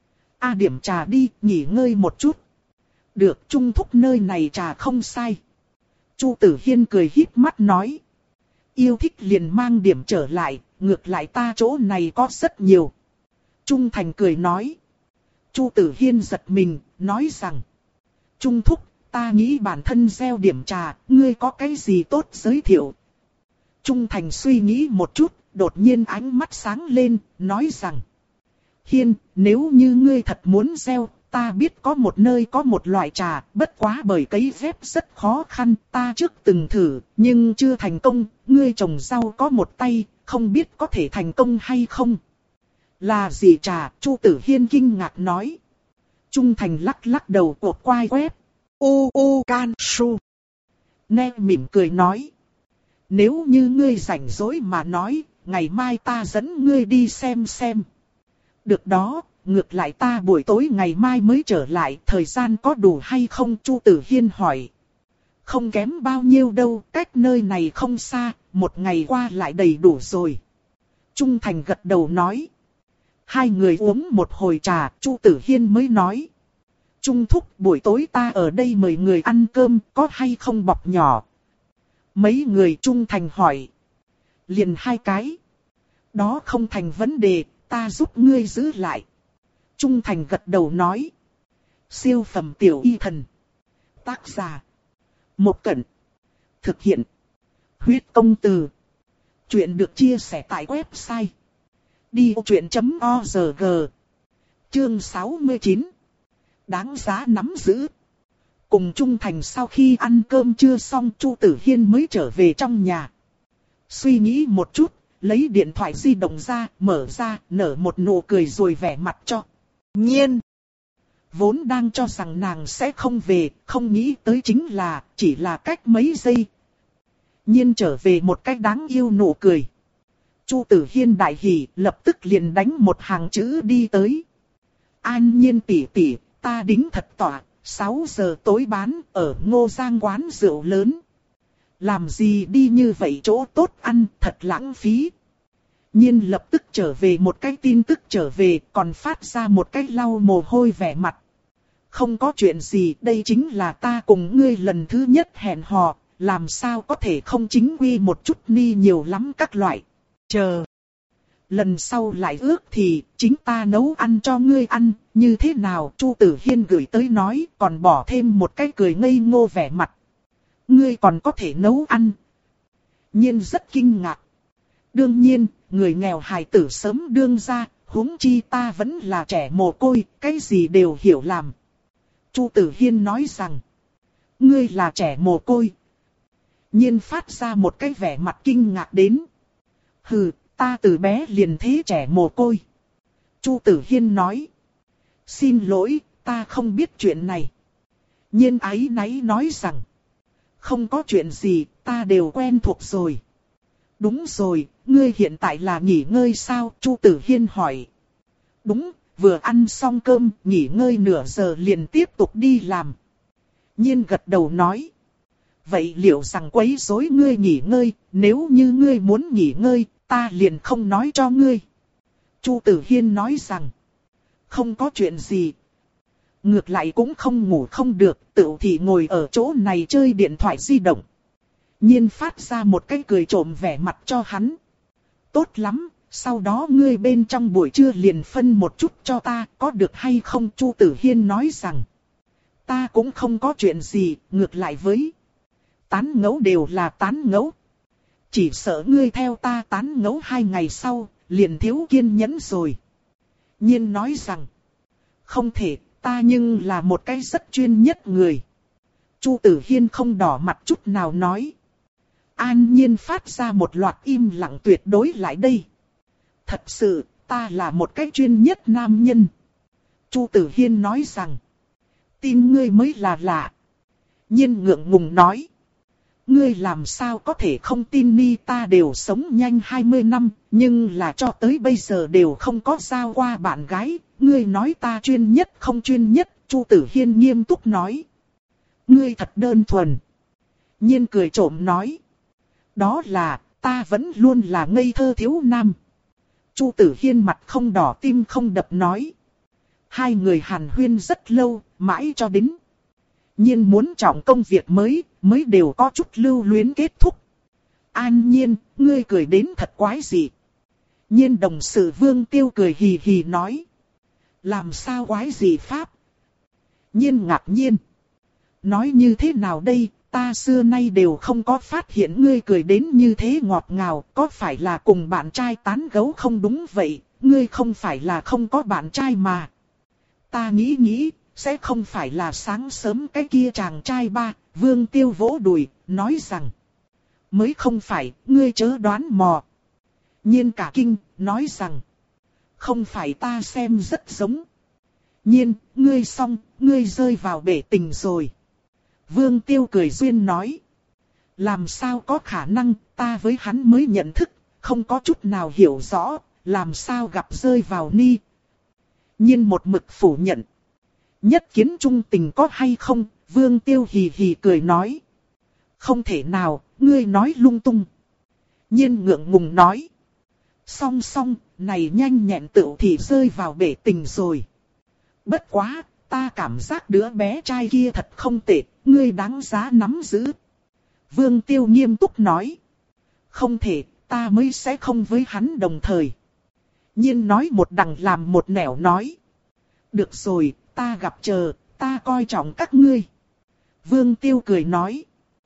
Speaker 1: A điểm trà đi, nghỉ ngơi một chút. Được, Trung thúc nơi này trà không sai. Chu Tử Hiên cười híp mắt nói. Yêu thích liền mang điểm trở lại, ngược lại ta chỗ này có rất nhiều. Trung Thành cười nói. Chu Tử Hiên giật mình, nói rằng. Trung thúc, ta nghĩ bản thân gieo điểm trà, ngươi có cái gì tốt giới thiệu. Trung Thành suy nghĩ một chút, đột nhiên ánh mắt sáng lên, nói rằng. Hiên, nếu như ngươi thật muốn gieo, ta biết có một nơi có một loại trà, bất quá bởi cấy ghép rất khó khăn, ta trước từng thử, nhưng chưa thành công, ngươi trồng rau có một tay, không biết có thể thành công hay không. Là gì trà? Chu Tử Hiên kinh ngạc nói. Trung Thành lắc lắc đầu cột quai quét. U U Can Su. Nè mỉm cười nói. Nếu như ngươi rảnh rỗi mà nói, ngày mai ta dẫn ngươi đi xem xem. Được đó, ngược lại ta buổi tối ngày mai mới trở lại, thời gian có đủ hay không? Chu Tử Hiên hỏi. Không kém bao nhiêu đâu, cách nơi này không xa, một ngày qua lại đầy đủ rồi. Trung Thành gật đầu nói. Hai người uống một hồi trà, Chu Tử Hiên mới nói. Trung thúc, buổi tối ta ở đây mời người ăn cơm, có hay không bọc nhỏ? Mấy người? Trung Thành hỏi. Liền hai cái. Đó không thành vấn đề, ta giúp ngươi giữ lại. Trung Thành gật đầu nói. Siêu phẩm tiểu y thần. Tác giả. Một Cẩn. Thực hiện. Huyết công từ. Chuyện được chia sẻ tại website. đi ô chuyện chấm o rờ giê. Chương sáu mươi chín. Đáng giá nắm giữ. Cùng Trung Thành sau khi ăn cơm trưa xong, Chu Tử Hiên mới trở về trong nhà. Suy nghĩ một chút, lấy điện thoại di động ra, mở ra, nở một nụ cười rồi vẻ mặt cho. Nhiên. Vốn đang cho rằng nàng sẽ không về, không nghĩ tới chính là, chỉ là cách mấy giây. Nhiên trở về một cách đáng yêu nụ cười. Chu Tử Hiên đại hỉ, lập tức liền đánh một hàng chữ đi tới. An Nhiên tỷ tỷ, ta đính thật tỏa, sáu giờ tối bán, ở Ngô Giang quán rượu lớn. Làm gì đi như vậy, chỗ tốt ăn, thật lãng phí. Nhiên lập tức trở về một cái tin tức trở về, còn phát ra một cái lau mồ hôi vẻ mặt. Không có chuyện gì, đây chính là ta cùng ngươi lần thứ nhất hẹn hò, làm sao có thể không chính quy một chút, ni nhiều lắm các loại. Chờ. Lần sau lại ước thì, chính ta nấu ăn cho ngươi ăn, như thế nào? Chu Tử Hiên gửi tới nói, còn bỏ thêm một cái cười ngây ngô vẻ mặt. Ngươi còn có thể nấu ăn. Nhiên rất kinh ngạc. Đương nhiên, người nghèo hài tử sớm đương ra, huống chi ta vẫn là trẻ mồ côi, cái gì đều hiểu làm. Chu Tử Hiên nói rằng, ngươi là trẻ mồ côi. Nhiên phát ra một cái vẻ mặt kinh ngạc đến. Hừ, ta từ bé liền thế trẻ mồ côi. Chu Tử Hiên nói, xin lỗi, ta không biết chuyện này. Nhiên áy náy nói rằng, không có chuyện gì, ta đều quen thuộc rồi. Đúng rồi, ngươi hiện tại là nghỉ ngơi sao? Chu Tử Hiên hỏi. Đúng, vừa ăn xong cơm, nghỉ ngơi nửa giờ liền tiếp tục đi làm. Nhiên gật đầu nói. Vậy liệu rằng quấy rối ngươi nghỉ ngơi, nếu như ngươi muốn nghỉ ngơi, ta liền không nói cho ngươi. Chu Tử Hiên nói rằng. Không có chuyện gì. Ngược lại cũng không ngủ không được, tự thì ngồi ở chỗ này chơi điện thoại di động. Nhiên phát ra một cái cười trộm vẻ mặt cho hắn. Tốt lắm, sau đó ngươi bên trong buổi trưa liền phân một chút cho ta, có được hay không? Chu Tử Hiên nói rằng. Ta cũng không có chuyện gì, ngược lại với. Tán ngẫu đều là tán ngẫu. Chỉ sợ ngươi theo ta tán ngẫu hai ngày sau, liền thiếu kiên nhẫn rồi. Nhiên nói rằng. Không thể, ta nhưng là một cái rất chuyên nhất người. Chu Tử Hiên không đỏ mặt chút nào nói. An Nhiên phát ra một loạt im lặng tuyệt đối lại đây. Thật sự, ta là một cái chuyên nhất nam nhân. Chu Tử Hiên nói rằng. Tin ngươi mới là lạ. Nhiên ngượng ngùng nói. Ngươi làm sao có thể không tin ni, ta đều sống nhanh hai mươi năm, nhưng là cho tới bây giờ đều không có giao qua bạn gái. Ngươi nói ta chuyên nhất không chuyên nhất? Chu Tử Hiên nghiêm túc nói. Ngươi thật đơn thuần. Nhiên cười trộm nói. Đó là, ta vẫn luôn là ngây thơ thiếu nam. Chu Tử Hiên mặt không đỏ tim không đập nói. Hai người hàn huyên rất lâu, mãi cho đến. Nhiên muốn trọng công việc mới, mới đều có chút lưu luyến kết thúc. An Nhiên, ngươi cười đến thật quái dị. Nhiên đồng sự Vương Tiêu cười hì hì nói. Làm sao quái dị pháp? Nhiên ngạc nhiên. Nói như thế nào đây, ta xưa nay đều không có phát hiện ngươi cười đến như thế ngọt ngào, có phải là cùng bạn trai tán gẫu không? Đúng vậy, ngươi không phải là không có bạn trai mà. Ta nghĩ nghĩ, sẽ không phải là sáng sớm cái kia chàng trai ba? Vương Tiêu vỗ đùi, nói rằng. Mới không phải, ngươi chớ đoán mò. Nhiên cả kinh, nói rằng. Không phải, ta xem rất giống. Nhiên, ngươi xong, ngươi rơi vào bể tình rồi. Vương Tiêu cười duyên nói. Làm sao có khả năng, ta với hắn mới nhận thức, không có chút nào hiểu rõ, làm sao gặp rơi vào ni. Nhiên một mực phủ nhận. Nhất kiến trung tình có hay không? Vương Tiêu hì hì cười nói. Không thể nào, ngươi nói lung tung. Nhiên ngượng ngùng nói. Song song, này nhanh nhẹn tựu thì rơi vào bể tình rồi. Bất quá, ta cảm giác đứa bé trai kia thật không tệ, ngươi đáng giá nắm giữ. Vương Tiêu nghiêm túc nói. Không thể, ta mới sẽ không với hắn đồng thời. Nhiên nói một đằng làm một nẻo nói. Được rồi, ta gặp chờ, ta coi trọng các ngươi. Vương Tiêu cười nói.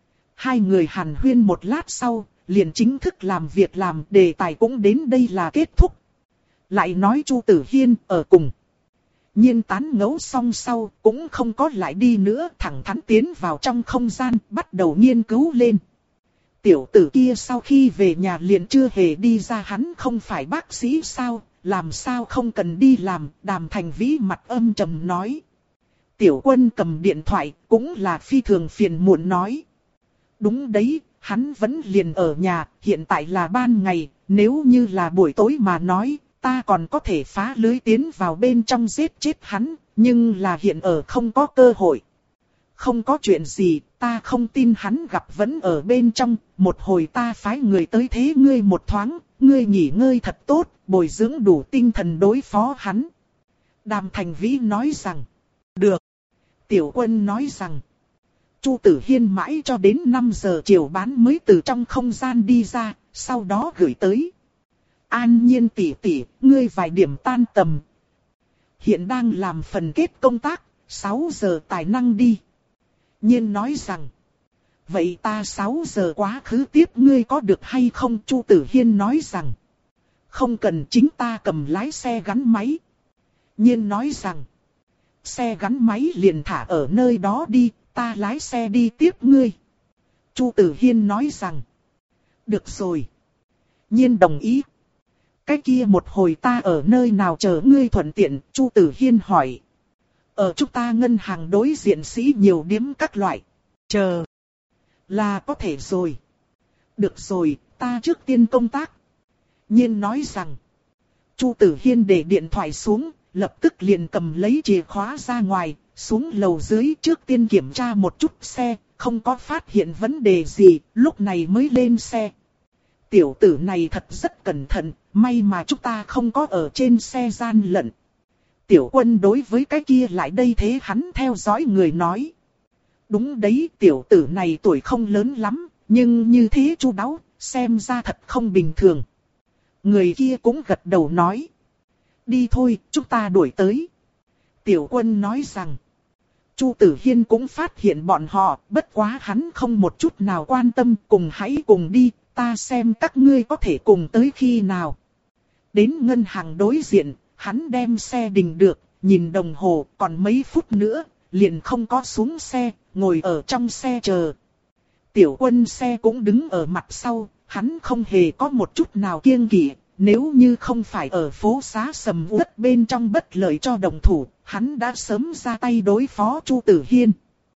Speaker 1: Hai người hàn huyên một lát sau, liền chính thức làm việc làm, đề tài cũng đến đây là kết thúc. Lại nói Chu Tử Hiên ở cùng. Nhiên tán ngẫu xong sau, cũng không có lại đi nữa, thẳng thắn tiến vào trong không gian, bắt đầu nghiên cứu lên. Tiểu tử kia sau khi về nhà liền chưa hề đi ra, hắn không phải bác sĩ sao, làm sao không cần đi làm? Đàm Thành Vĩ mặt âm trầm nói. Tiểu Quân cầm điện thoại, cũng là phi thường phiền muộn nói. Đúng đấy, hắn vẫn liền ở nhà, hiện tại là ban ngày, nếu như là buổi tối mà nói, ta còn có thể phá lưới tiến vào bên trong giết chết hắn, nhưng là hiện ở không có cơ hội. Không có chuyện gì, ta không tin hắn gặp vẫn ở bên trong, một hồi ta phái người tới thế ngươi một thoáng, ngươi nghỉ ngơi thật tốt, bồi dưỡng đủ tinh thần đối phó hắn. Đàm Thành Vĩ nói rằng, được. Tiểu Quân nói rằng, Chu Tử Hiên mãi cho đến năm giờ chiều bán mới từ trong không gian đi ra, sau đó gửi tới. An Nhiên tỷ tỷ, ngươi vài điểm tan tầm. Hiện đang làm phần kết công tác, sáu giờ tài năng đi. Nhiên nói rằng, vậy ta sáu giờ quá khứ tiếp ngươi có được hay không? Chu Tử Hiên nói rằng, không cần, chính ta cầm lái xe gắn máy. Nhiên nói rằng, xe gắn máy liền thả ở nơi đó đi, ta lái xe đi tiếp ngươi. Chu Tử Hiên nói rằng, được rồi. Nhiên đồng ý. Cái kia một hồi ta ở nơi nào chờ ngươi thuận tiện? Chu Tử Hiên hỏi. Ở chúng ta ngân hàng đối diện sĩ nhiều điếm các loại. Chờ. Là có thể rồi. Được rồi, ta trước tiên công tác. Nhiên nói rằng. Chu Tử Hiên để điện thoại xuống, lập tức liền cầm lấy chìa khóa ra ngoài, xuống lầu dưới trước tiên kiểm tra một chút xe, không có phát hiện vấn đề gì, lúc này mới lên xe. Tiểu tử này thật rất cẩn thận, may mà chúng ta không có ở trên xe gian lận. Tiểu Quân đối với cái kia lại đây thế hắn theo dõi người nói. Đúng đấy, tiểu tử này tuổi không lớn lắm, nhưng như thế chu đáo, xem ra thật không bình thường. Người kia cũng gật đầu nói. Đi thôi, chúng ta đuổi tới. Tiểu Quân nói rằng. Chu Tử Hiên cũng phát hiện bọn họ, bất quá hắn không một chút nào quan tâm, cùng hãy cùng đi, ta xem các ngươi có thể cùng tới khi nào. Đến ngân hàng đối diện, hắn đem xe đình được, nhìn đồng hồ còn mấy phút nữa, liền không có xuống xe, ngồi ở trong xe chờ. Tiểu Quân xe cũng đứng ở mặt sau, hắn không hề có một chút nào kiêng kỵ, nếu như không phải ở phố xá sầm uất bên trong bất lợi cho đồng thủ, hắn đã sớm ra tay đối phó Chu Tử Hiên.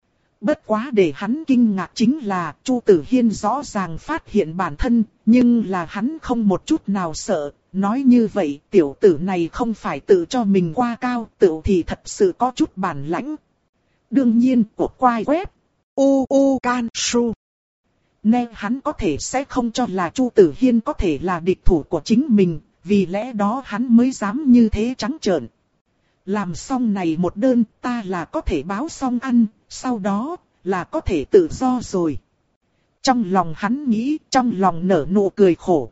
Speaker 1: Bất quá để hắn kinh ngạc chính là Chu Tử Hiên rõ ràng phát hiện bản thân, nhưng là hắn không một chút nào sợ. Nói như vậy tiểu tử này không phải tự cho mình qua cao, tự thì thật sự có chút bản lãnh. Đương nhiên của quai web u u can su nên hắn có thể sẽ không cho là Chu Tử Hiên có thể là địch thủ của chính mình, vì lẽ đó hắn mới dám như thế trắng trợn. Làm xong này một đơn ta là có thể báo xong ăn, sau đó là có thể tự do rồi. Trong lòng hắn nghĩ, trong lòng nở nụ cười khổ.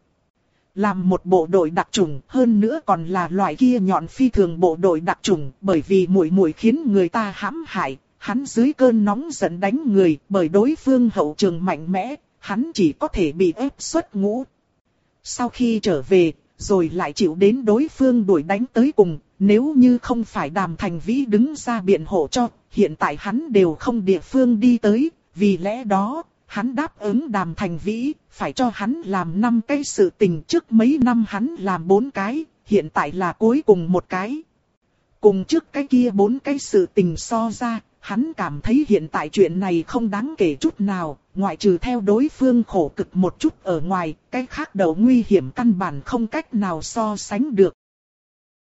Speaker 1: Làm một bộ đội đặc chủng, hơn nữa còn là loại kia nhọn phi thường bộ đội đặc chủng, bởi vì muội muội khiến người ta hãm hại, hắn dưới cơn nóng giận đánh người, bởi đối phương hậu trường mạnh mẽ, hắn chỉ có thể bị ép xuất ngũ. Sau khi trở về, rồi lại chịu đến đối phương đuổi đánh tới cùng, nếu như không phải Đàm Thành Vĩ đứng ra biện hộ cho, hiện tại hắn đều không địa phương đi tới, vì lẽ đó, hắn đáp ứng Đàm Thành Vĩ, phải cho hắn làm năm cái sự tình, trước mấy năm hắn làm bốn cái, hiện tại là cuối cùng một cái. Cùng trước cái kia bốn cái sự tình so ra, hắn cảm thấy hiện tại chuyện này không đáng kể chút nào, ngoại trừ theo đối phương khổ cực một chút ở ngoài, cái khác đầu nguy hiểm căn bản không cách nào so sánh được.